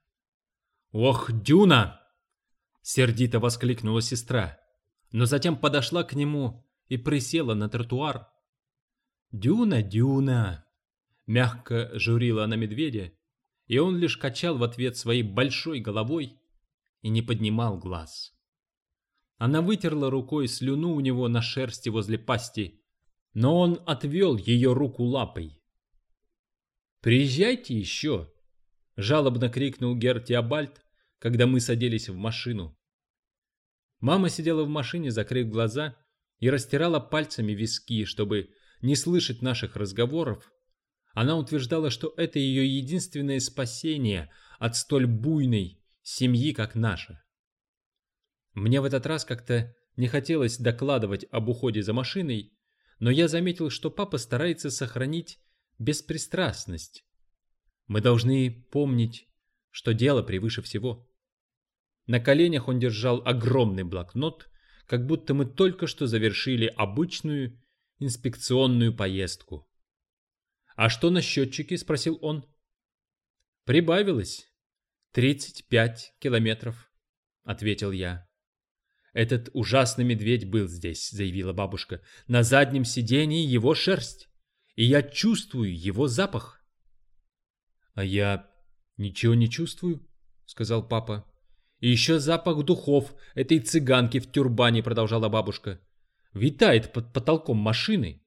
«Ох, Дюна!» — сердито воскликнула сестра, но затем подошла к нему и присела на тротуар. «Дюна, Дюна!» — мягко журила она медведя, и он лишь качал в ответ своей большой головой и не поднимал глаз. Она вытерла рукой слюну у него на шерсти возле пасти, но он отвел ее руку лапой. «Приезжайте еще!» — жалобно крикнул Герр Теобальд, когда мы садились в машину. Мама сидела в машине, закрыв глаза, и растирала пальцами виски, чтобы не слышать наших разговоров. Она утверждала, что это ее единственное спасение от столь буйной семьи, как наша. Мне в этот раз как-то не хотелось докладывать об уходе за машиной, но я заметил, что папа старается сохранить беспристрастность. Мы должны помнить, что дело превыше всего. На коленях он держал огромный блокнот, как будто мы только что завершили обычную инспекционную поездку. «А что на счетчике?» — спросил он. «Прибавилось. 35 километров», — ответил я. «Этот ужасный медведь был здесь», — заявила бабушка. «На заднем сидении его шерсть, и я чувствую его запах». «А я ничего не чувствую», — сказал папа. «И еще запах духов этой цыганки в тюрбане», — продолжала бабушка. «Витает под потолком машины».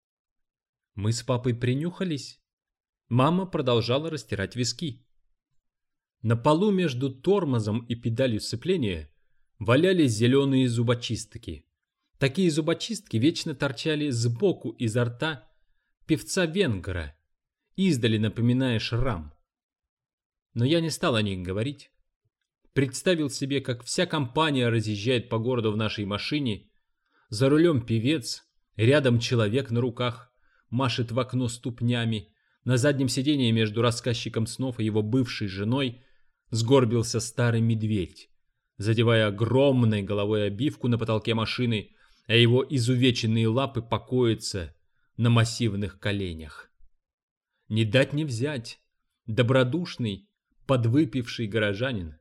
Мы с папой принюхались. Мама продолжала растирать виски. На полу между тормозом и педалью сцепления валялись зеленые зубочистки. Такие зубочистки вечно торчали сбоку изо рта певца-венгра, издали напоминая шрам. Но я не стал о них говорить. Представил себе, как вся компания разъезжает по городу в нашей машине, за рулем певец, рядом человек на руках, машет в окно ступнями, на заднем сидении между рассказчиком снов и его бывшей женой сгорбился старый медведь, задевая огромной головой обивку на потолке машины, а его изувеченные лапы покоятся на массивных коленях. Не дать не взять, добродушный, подвыпивший горожанин.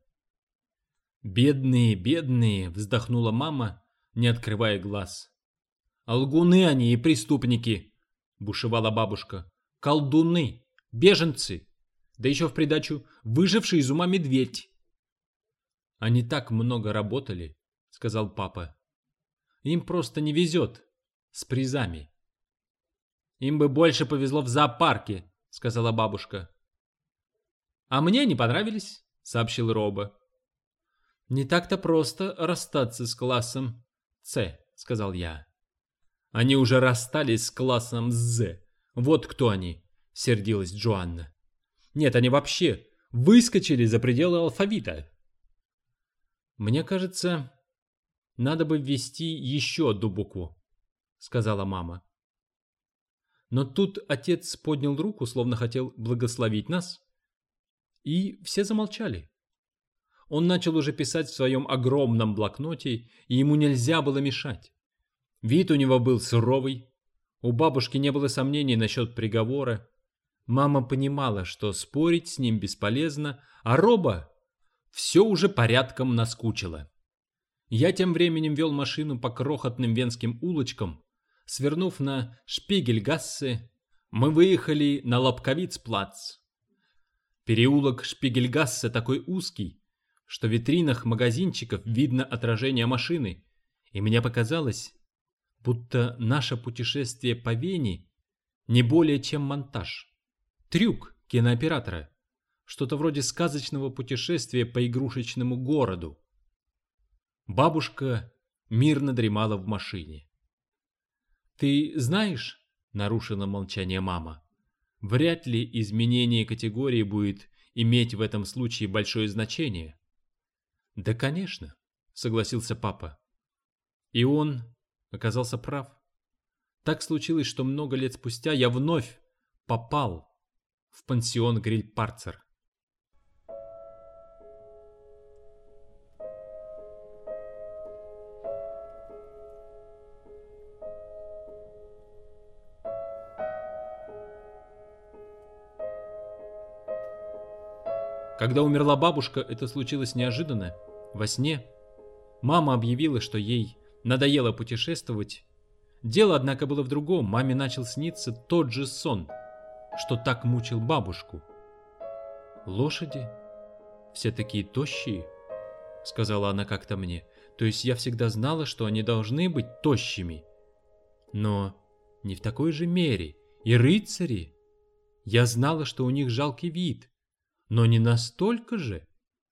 «Бедные, бедные!» — вздохнула мама, не открывая глаз. «Лгуны они и преступники!» — бушевала бабушка. «Колдуны, беженцы, да еще в придачу выживший из ума медведь!» «Они так много работали», — сказал папа. «Им просто не везет с призами». «Им бы больше повезло в зоопарке», — сказала бабушка. «А мне не понравились», — сообщил Роба. «Не так-то просто расстаться с классом С», — сказал я. «Они уже расстались с классом З. Вот кто они», — сердилась Джоанна. «Нет, они вообще выскочили за пределы алфавита». «Мне кажется, надо бы ввести еще одну букву», — сказала мама. Но тут отец поднял руку, словно хотел благословить нас, и все замолчали. Он начал уже писать в своем огромном блокноте, и ему нельзя было мешать. Вид у него был суровый, у бабушки не было сомнений насчет приговора. Мама понимала, что спорить с ним бесполезно, а Роба все уже порядком наскучило. Я тем временем вел машину по крохотным венским улочкам. Свернув на Шпигельгассе, мы выехали на Лобковиц-плац. Переулок Шпигельгассе такой узкий, что в витринах магазинчиков видно отражение машины, и мне показалось, будто наше путешествие по Вене не более чем монтаж. Трюк кинооператора, что-то вроде сказочного путешествия по игрушечному городу. Бабушка мирно дремала в машине. «Ты знаешь, — нарушила молчание мама, — вряд ли изменение категории будет иметь в этом случае большое значение». «Да, конечно», — согласился папа. И он оказался прав. Так случилось, что много лет спустя я вновь попал в пансион Грильпарцер. Когда умерла бабушка, это случилось неожиданно, во сне. Мама объявила, что ей надоело путешествовать. Дело, однако, было в другом. Маме начал сниться тот же сон, что так мучил бабушку. «Лошади? Все такие тощие», — сказала она как-то мне. «То есть я всегда знала, что они должны быть тощими. Но не в такой же мере. И рыцари. Я знала, что у них жалкий вид. Но не настолько же».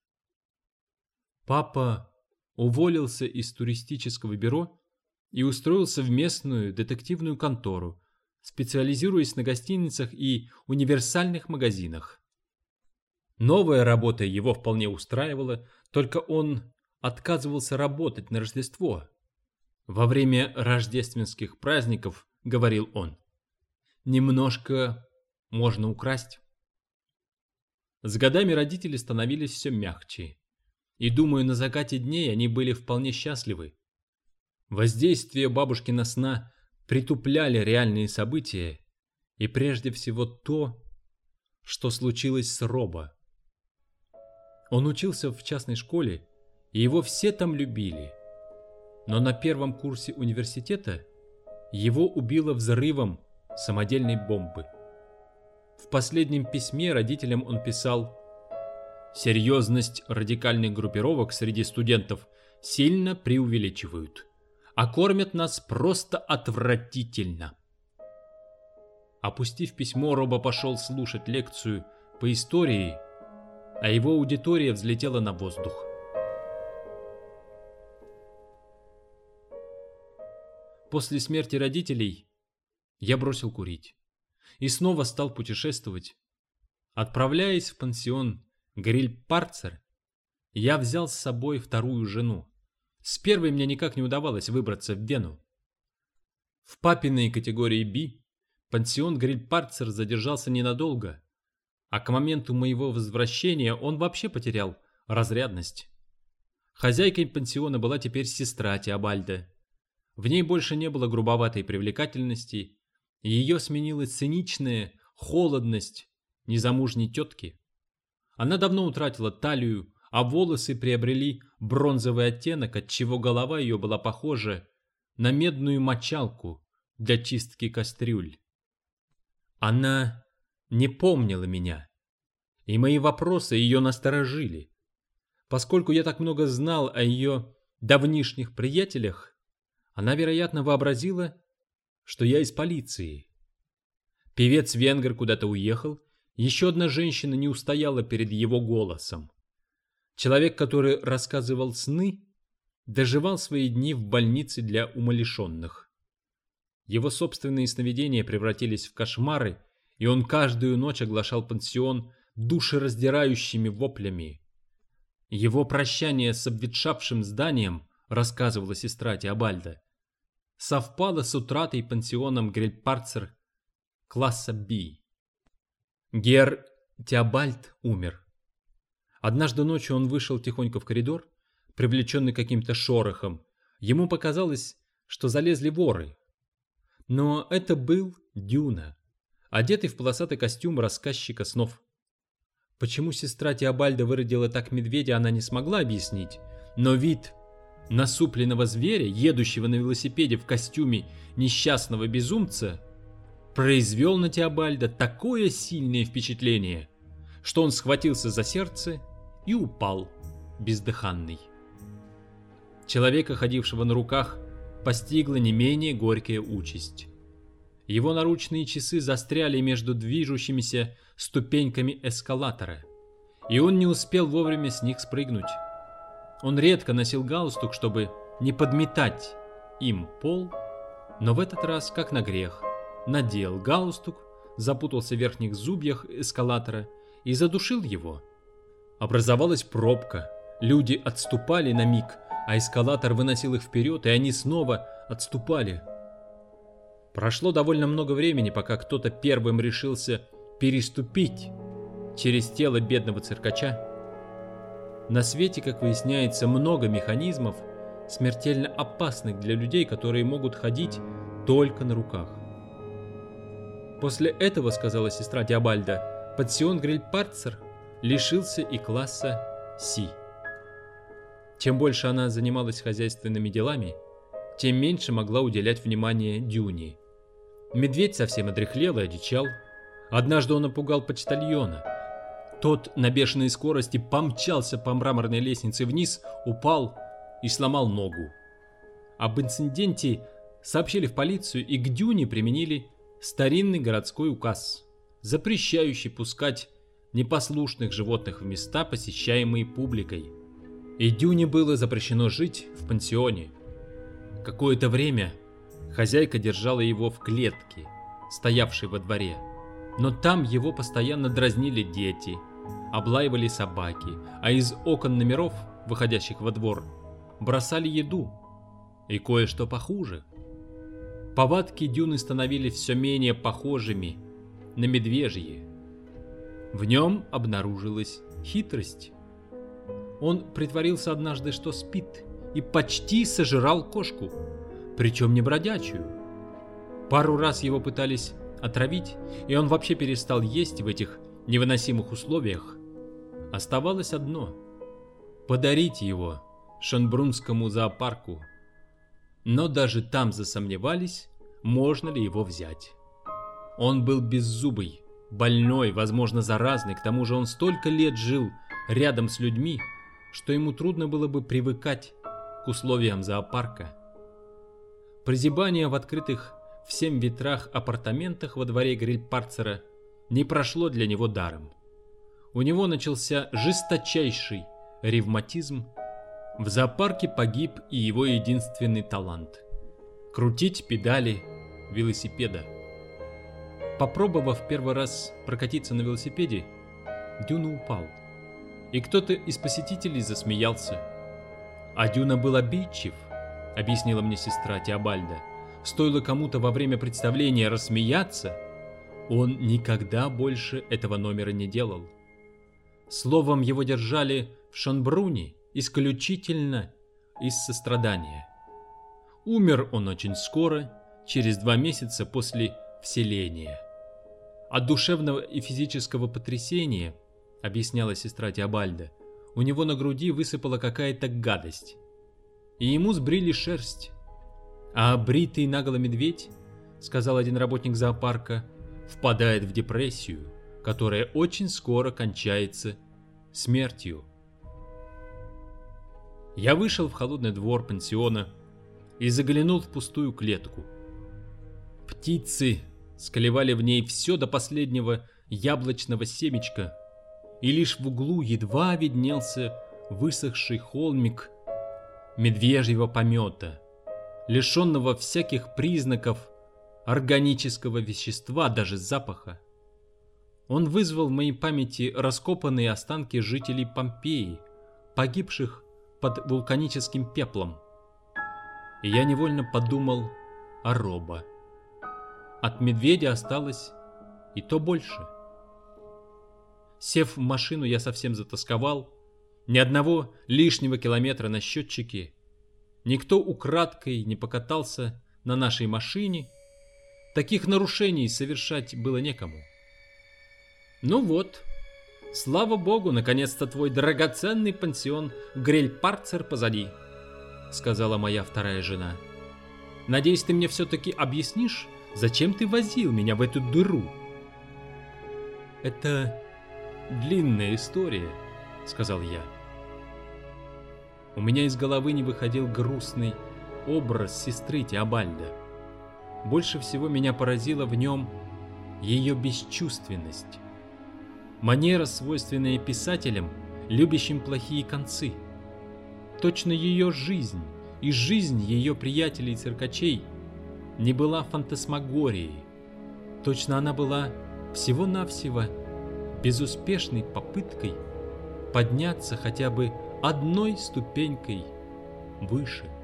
Папа уволился из туристического бюро и устроился в местную детективную контору, специализируясь на гостиницах и универсальных магазинах. Новая работа его вполне устраивала, только он отказывался работать на Рождество. Во время рождественских праздников, говорил он, немножко можно украсть. С годами родители становились все мягче, и, думаю, на закате дней они были вполне счастливы. Воздействие бабушкина сна притупляли реальные события, и прежде всего то, что случилось с Робо. Он учился в частной школе, и его все там любили. Но на первом курсе университета его убило взрывом самодельной бомбы. В последнем письме родителям он писал: «Серьезность радикальных группировок среди студентов сильно преувеличивают, а кормят нас просто отвратительно». Опустив письмо, Робо пошел слушать лекцию по истории, а его аудитория взлетела на воздух. После смерти родителей я бросил курить и снова стал путешествовать. Отправляясь в пансион Гриль-Парцер, я взял с собой вторую жену. С первой мне никак не удавалось выбраться в Вену. В папиной категории B пансион Гриль-Парцер задержался ненадолго, а к моменту моего возвращения он вообще потерял разрядность. Хозяйкой пансиона была теперь сестра Теобальда. В ней больше не было грубоватой привлекательности, и ее сменила циничная холодность незамужней тетки. Она давно утратила талию, а волосы приобрели бронзовый оттенок, отчего голова ее была похожа на медную мочалку для чистки кастрюль. Она не помнила меня, и мои вопросы ее насторожили. Поскольку я так много знал о ее давнишних приятелях, она, вероятно, вообразила, что я из полиции. Певец-венгер куда-то уехал, еще одна женщина не устояла перед его голосом. Человек, который рассказывал сны, доживал свои дни в больнице для умалишенных. Его собственные сновидения превратились в кошмары, и он каждую ночь оглашал пансион душераздирающими воплями. Его прощание с обветшавшим зданием, рассказывала сестра Теобальда, совпало с утратой пансионом Гриль-Парцер класса B. Герр Теобальд умер. Однажды ночью он вышел тихонько в коридор, привлеченный каким-то шорохом. Ему показалось, что залезли воры. Но это был Дюна, одетый в полосатый костюм рассказчика снов. Почему сестра Теобальда выродила так медведя, она не смогла объяснить, но вид насупленного зверя, едущего на велосипеде в костюме несчастного безумца, произвел на Теобальда такое сильное впечатление, что он схватился за сердце и упал бездыханный. Человека, ходившего на руках, постигла не менее горькая участь. Его наручные часы застряли между движущимися ступеньками эскалатора, и он не успел вовремя с них спрыгнуть. Он редко носил галстук, чтобы не подметать им пол, но в этот раз, как на грех, надел галстук, запутался в верхних зубьях эскалатора и задушил его. Образовалась пробка, люди отступали на миг, а эскалатор выносил их вперед, и они снова отступали. Прошло довольно много времени, пока кто-то первым решился переступить через тело бедного циркача. На свете, как выясняется, много механизмов, смертельно опасных для людей, которые могут ходить только на руках. После этого, сказала сестра Теобальда, пансион Гриль-Парцер лишился и класса Си. Чем больше она занималась хозяйственными делами, тем меньше могла уделять внимание Дюне. Медведь совсем одряхлел и одичал. Однажды он напугал почтальона. Тот на бешеной скорости помчался по мраморной лестнице вниз, упал и сломал ногу. Об инциденте сообщили в полицию, и к Дюне применили старинный городской указ, запрещающий пускать непослушных животных в места, посещаемые публикой. И Дюне было запрещено жить в пансионе. Какое-то время хозяйка держала его в клетке, стоявшей во дворе, но там его постоянно дразнили дети, облаивали собаки, а из окон номеров, выходящих во двор, бросали еду и кое-что похуже. Повадки Дюны становились все менее похожими на медвежьи. В нем обнаружилась хитрость. Он притворился однажды, что спит, и почти сожрал кошку, причем не бродячую. Пару раз его пытались отравить, и он вообще перестал есть в этих невыносимых условиях. Оставалось одно — подарить его Шенбруннскому зоопарку. Но даже там засомневались, можно ли его взять. Он был беззубый, больной, возможно, заразный, к тому же он столько лет жил рядом с людьми, что ему трудно было бы привыкать к условиям зоопарка. Прозябание в открытых всем ветрах апартаментах во дворе Гриль-Парцера не прошло для него даром. У него начался жесточайший ревматизм. В зоопарке погиб и его единственный талант. крутить педали велосипеда. Попробовав первый раз прокатиться на велосипеде, Дюна упал, и кто-то из посетителей засмеялся. «А Дюна был обидчив», — объяснила мне сестра Теобальда. «Стоило кому-то во время представления рассмеяться, он никогда больше этого номера не делал. Словом, его держали в Шонбруне исключительно из сострадания. Умер он очень скоро, через 2 месяца после вселения. От душевного и физического потрясения, объясняла сестра Теобальда, у него на груди высыпала какая-то гадость, и ему сбрили шерсть. А бритый наголо медведь, сказал один работник зоопарка, впадает в депрессию, которая очень скоро кончается смертью. Я вышел в холодный двор пансиона и заглянул в пустую клетку. Птицы склевали в ней все до последнего яблочного семечка, и лишь в углу едва виднелся высохший холмик медвежьего помета, лишенного всяких признаков органического вещества, даже запаха. Он вызвал в моей памяти раскопанные останки жителей Помпеи, погибших под вулканическим пеплом. И я невольно подумал о Робо. От медведя осталось и то больше. Сев в машину, я совсем затосковал. Ни одного лишнего километра на счетчике. Никто украдкой не покатался на нашей машине. Таких нарушений совершать было некому. Ну вот, слава богу, наконец-то твой драгоценный пансион Гриль-Парцер позади, сказала моя вторая жена. Надеюсь, ты мне все-таки объяснишь, зачем ты возил меня в эту дыру? Это длинная история, сказал я. У меня из головы не выходил грустный образ сестры Теобальда. Больше всего меня поразила в нем ее бесчувственность. Манера, свойственная писателям, любящим плохие концы. Точно ее жизнь и жизнь ее приятелей-циркачей не была фантасмагорией. Точно она была всего-навсего безуспешной попыткой подняться хотя бы одной ступенькой выше.